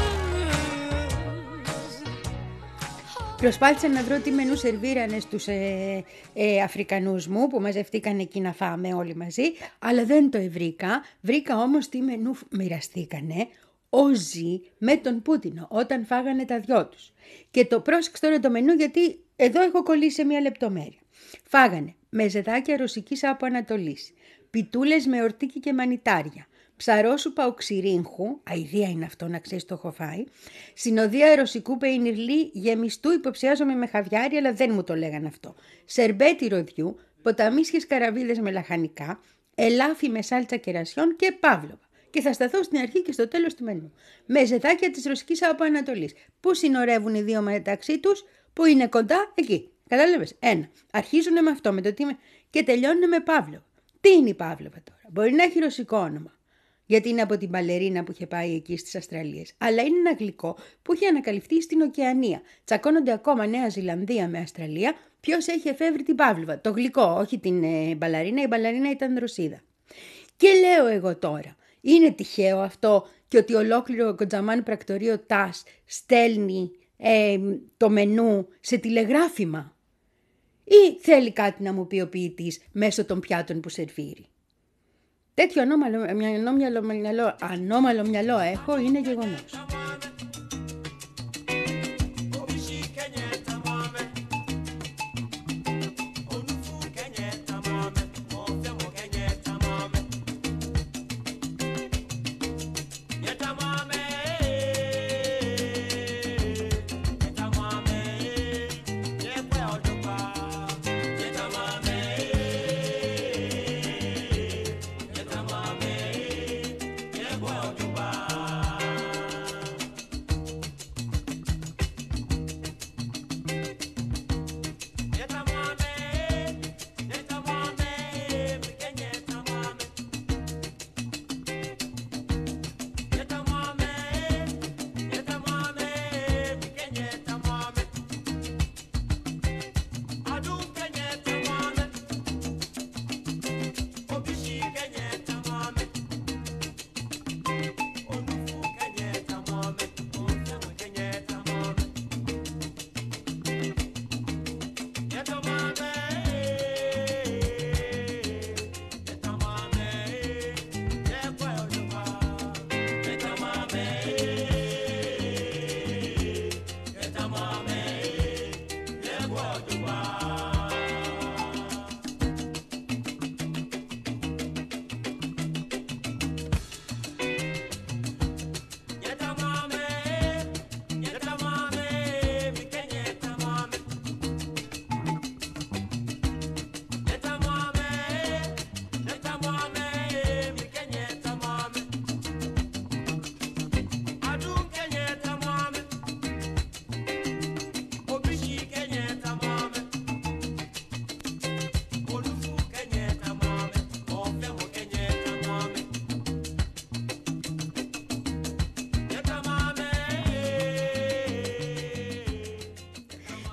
Προσπάθησα να βρω τι μενού σερβίρανε στους ε, ε, Αφρικανούς μου που μαζευτήκαν εκεί να φάμε όλοι μαζί, αλλά δεν το βρήκα. Βρήκα όμως τι μενού μοιραστήκανε Όζι με τον Πούτινο όταν φάγανε τα δυο τους. Και το πρόσεξε τώρα το μενού γιατί εδώ έχω κολλήσει σε μια λεπτομέρεια. Φάγανε μεζεδάκια ρωσικής από Ανατολής, πιτούλες με ορτίκι και μανιτάρια, ψαρόσουπα οξυρίγχου, αηδία είναι αυτό να ξέρεις το έχω φάει, συνοδεία ρωσικού πεϊνιρλί γεμιστού υποψιάζομαι με χαβιάρι αλλά δεν μου το λέγαν αυτό, σερμπέτι ροδιού, ποταμίσιες καραβίδες με λαχανικά, ελάφι με σάλτσα κερασιών και παύλοβα. Και θα σταθώ στην αρχή και στο τέλος του μενού. Με ζεδάκια της ρωσικής από Ανατολής. Πού συνορεύουν οι δύο μεταξύ τους, που είναι κοντά, εκεί. Κατάλαβες, ένα. Αρχίζουν με αυτό, με το τι... και τελειώνουν με παύλοβα. Τι είναι η παύλοβα τώρα? Μπορεί να έχει ρωσικό όνομα, γιατί είναι από την μπαλερίνα που είχε πάει εκεί στις Αυστραλίες. Αλλά είναι ένα γλυκό που έχει ανακαλυφθεί στην Οκεανία. Τσακώνονται ακόμα Νέα Ζηλανδία με Αυστραλία. Ποιος έχει εφεύρει την παύλοβα? Το γλυκό, όχι την ε, μπαλαρίνα. Η μπαλαρίνα ήταν Ρωσίδα. Και λέω εγώ τώρα, είναι τυχαίο αυτό και ότι ολόκληρο Κοντζαμάν πρακτορείο ΤΑΣ στέλνει ε, το μενού σε τηλεγράφημα? Ή θέλει κάτι να μου πει ο ποιητής μέσω των πιάτων που σερβίρει? Τέτοιο ανώμαλο, ανώμαλο, μυαλό, ανώμαλο μυαλό έχω, είναι γεγονός.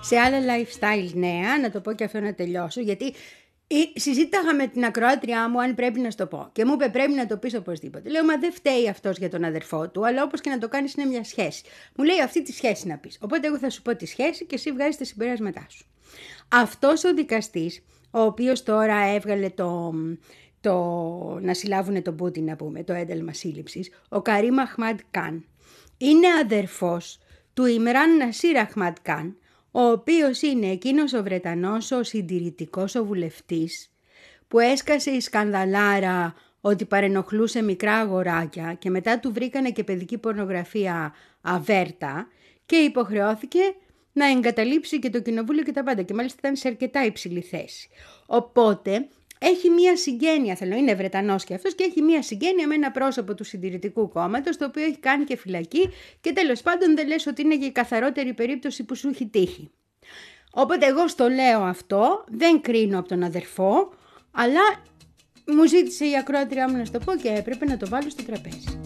σε άλλα lifestyle νέα, να το πω και αυτό να τελειώσω, γιατί συζήταγα με την ακροάτριά μου αν πρέπει να στο πω. Και μου είπε πρέπει να το πεις οπωσδήποτε. Λέω, μα δεν φταίει αυτός για τον αδερφό του, αλλά όπως και να το κάνεις είναι μια σχέση. Μου λέει αυτή τη σχέση να πεις. Οπότε εγώ θα σου πω τη σχέση και εσύ βγάζεις τα συμπεράσματά σου. Αυτός ο δικαστής, ο οποίος τώρα έβγαλε το, το να συλλάβουν τον Πούτιν, να πούμε, το ένταλμα σύλληψης, ο Καρίμ Αχμάντ Καν, είναι αδερφός του Ιμράν Νασίρ Αχμάντ Καν, ο οποίος είναι εκείνος ο Βρετανός, ο συντηρητικός, ο βουλευτής, που έσκασε η σκανδαλάρα ότι παρενοχλούσε μικρά αγοράκια και μετά του βρήκανε και παιδική πορνογραφία αβέρτα και υποχρεώθηκε να εγκαταλείψει και το κοινοβούλιο και τα πάντα και μάλιστα ήταν σε αρκετά υψηλή θέση. Οπότε έχει μία συγγένεια, θέλω, είναι Βρετανός και αυτός και έχει μία συγγένεια με ένα πρόσωπο του Συντηρητικού Κόμματος, το οποίο έχει κάνει και φυλακή και τέλος πάντων δεν λες ότι είναι και η καθαρότερη περίπτωση που σου έχει τύχει. Οπότε εγώ στο λέω αυτό, δεν κρίνω από τον αδερφό, αλλά μου ζήτησε η ακροάτριά μου να στο πω και έπρεπε να το βάλω στο τραπέζι.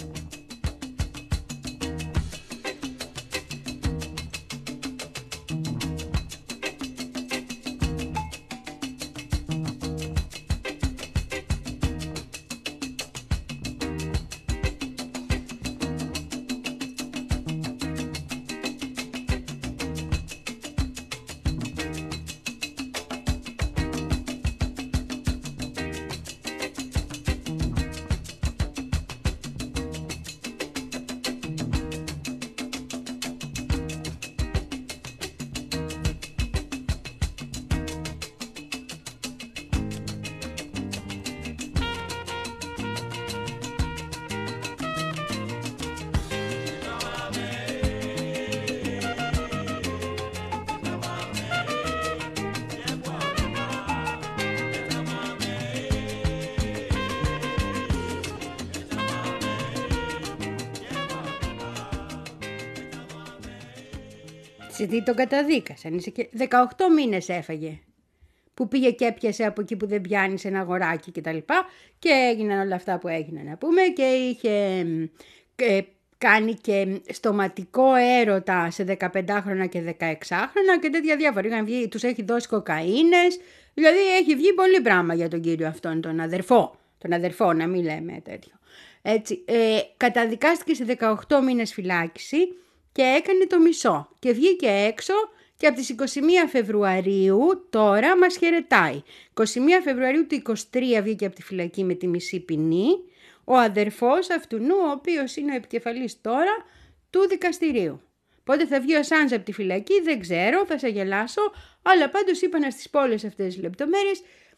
Τι τον καταδίκασαν, δεκαοκτώ μήνες έφαγε, που πήγε και έπιασε από εκεί που δεν πιάνει σε ένα αγοράκι και τα λοιπά και έγιναν όλα αυτά που έγιναν, να πούμε, και είχε ε, κάνει και στοματικό έρωτα σε δεκαπεντάχρονα και δεκαεξάχρονα και τέτοια διάφορα. Είχαν βγει, τους έχει δώσει κοκαίνες, δηλαδή έχει βγει πολύ πράγμα για τον κύριο αυτόν, τον αδερφό, τον αδερφό να μην λέμε τέτοιο. Έτσι, ε, καταδικάστηκε σε δεκαοκτώ μήνες φυλάκιση και έκανε το μισό και βγήκε έξω και από τις είκοσι μία Φεβρουαρίου τώρα μας χαιρετάει. είκοσι μία Φεβρουαρίου του είκοσι τρία βγήκε από τη φυλακή με τη μισή ποινή ο αδερφός αυτουνού, ο οποίος είναι ο επικεφαλής τώρα του δικαστηρίου. Πότε θα βγει ο Ασάνζ από τη φυλακή δεν ξέρω, θα σε γελάσω, αλλά πάντως είπανα στις πόλεις αυτές τις λεπτομέρειες,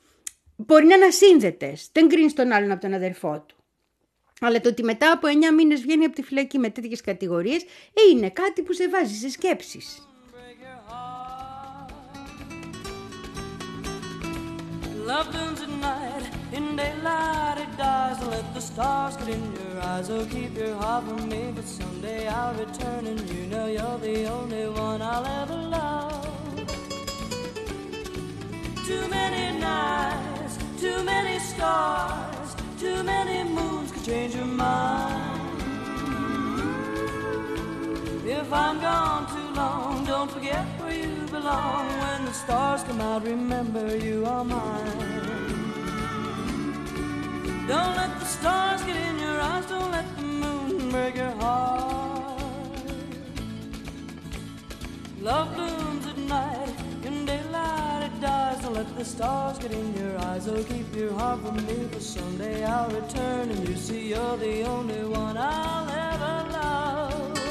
μπορεί να είναι ασύνδετες, δεν κρίνεις τον άλλον από τον αδερφό του. Αλλά το ότι μετά από εννιά μήνες βγαίνει από τη φυλακή με τέτοιες κατηγορίες είναι κάτι που σε βάζει σε σκέψεις. Love blooms at night, in daylight it dies. Don't let the stars get in your eyes. Oh, keep your heart from me, but someday I'll return and you know you're the only one I'll ever love. Too many nights, too many stars, too many moons could change your mind. If I'm gone too long, don't forget where you belong. When the stars come out, remember you are mine. Don't let the stars get in your eyes. Don't let the moon break your heart. Love blooms at night, in daylight it dies. Don't let the stars get in your eyes. Oh, keep your heart from me, for someday I'll return and you see you're the only one I'll ever love.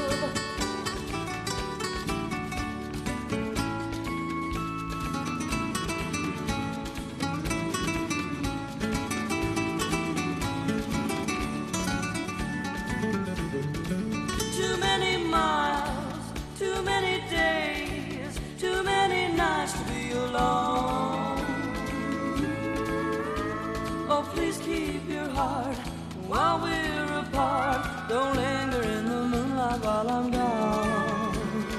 While we're apart, don't linger in the moonlight while I'm gone.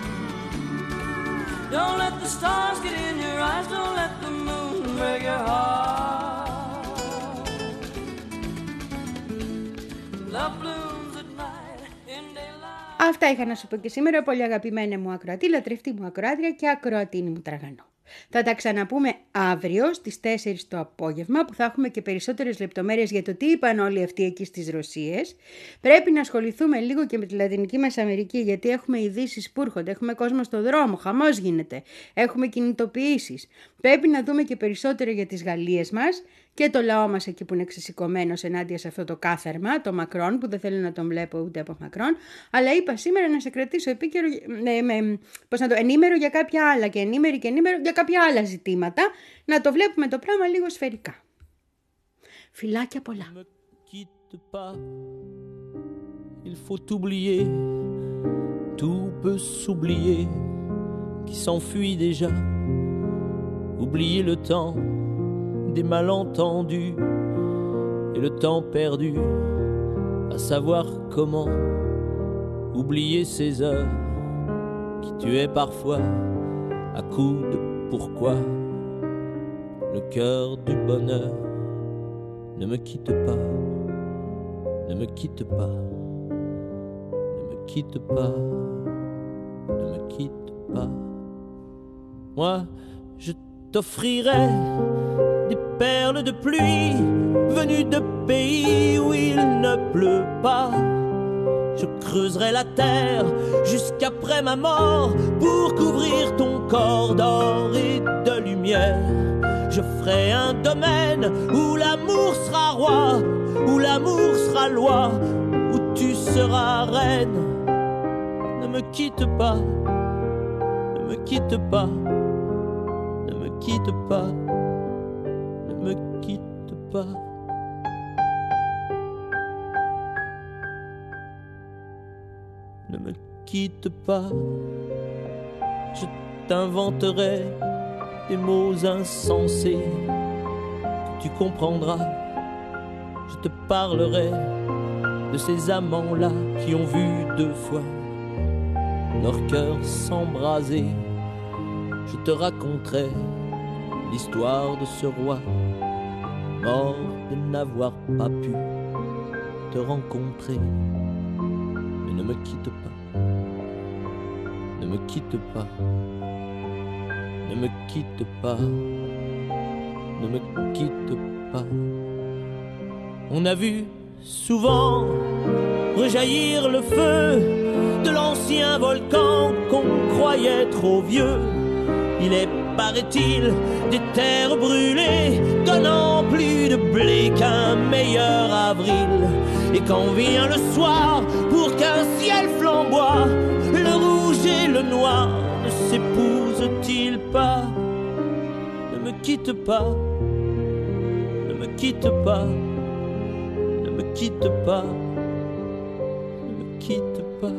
Don't let the stars get in your eyes, don't let the moon break your heart. Love blooms at night in daylight. Αυτά είχα να σου πω και σήμερα, πολύ αγαπημένα μου ακροατή, λατρευτή μου ακροάτρια και ακροατίνη μου τραγανό. Θα τα ξαναπούμε αύριο στις τέσσερις το απόγευμα, που θα έχουμε και περισσότερες λεπτομέρειες για το τι είπαν όλοι αυτοί εκεί στις Ρωσίες. Πρέπει να ασχοληθούμε λίγο και με τη Λατινική μας Αμερική, γιατί έχουμε ειδήσεις που έρχονται, έχουμε κόσμο στο δρόμο, χαμός γίνεται, έχουμε κινητοποιήσεις. Πρέπει να δούμε και περισσότερο για τις Γαλλίες μας και το λαό μας εκεί που είναι ξεσηκωμένος ενάντια σε αυτό το κάθαρμα, το Μακρόν, που δεν θέλω να τον βλέπω ούτε από Μακρόν. Αλλά είπα σήμερα να σε κρατήσω επίκαιρο, με, με, πώς να το, ενήμερο για κάποια άλλα και ενήμερη και ενήμερο για κάποια άλλα ζητήματα, να το βλέπουμε το πράγμα λίγο σφαιρικά. Φιλάκια πολλά. Il faut oublier, tout peut s'oublier, qui s'enfuit déjà. Oublier le temps des malentendus et le temps perdu à savoir comment. Oublier ces heures qui tuaient parfois à coups de pourquoi. Le cœur du bonheur ne me quitte pas, ne me quitte pas, ne me quitte pas, ne me quitte pas. Moi, je t'offrirai des perles de pluie venues de pays où il ne pleut pas. Je creuserai la terre jusqu'après ma mort pour couvrir ton corps d'or et de lumière. Je ferai un domaine où l'amour sera roi, où l'amour sera loi, où tu seras reine. Ne me quitte pas, ne me quitte pas, ne me quitte pas, ne me quitte pas. Ne me quitte pas, je t'inventerai des mots insensés que tu comprendras. Je te parlerai de ces amants-là qui ont vu deux fois leur cœur s'embraser. Je te raconterai l'histoire de ce roi mort de n'avoir pas pu te rencontrer. Mais ne me quitte pas, ne me quitte pas, ne me quitte pas, ne me quitte pas. On a vu souvent rejaillir le feu de l'ancien volcan qu'on croyait trop vieux. Il est, paraît-il, des terres brûlées, donnant plus de blé qu'un meilleur avril. Et quand vient le soir, pour qu'un ciel flamboie, le rouge et le noir ne s'épousent-ils pas? Ne me quitte pas, ne me quitte pas, ne me quitte pas, ne me quitte pas.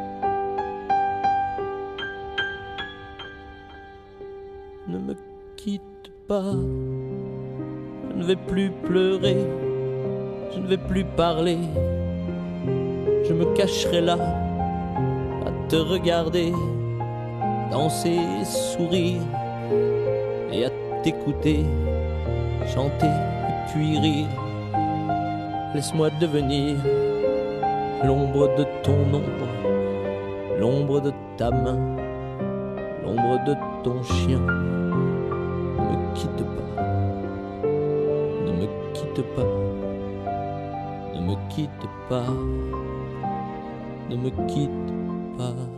Ne me quitte pas, je ne vais plus pleurer, je ne vais plus parler, je me cacherai là à te regarder, danser, sourire et à t'écouter, chanter et puis rire. Laisse-moi devenir l'ombre de ton ombre, l'ombre de ta main, l'ombre de ton chien. Ne me quitte pas, ne me quitte pas, ne me quitte pas, ne me quitte pas.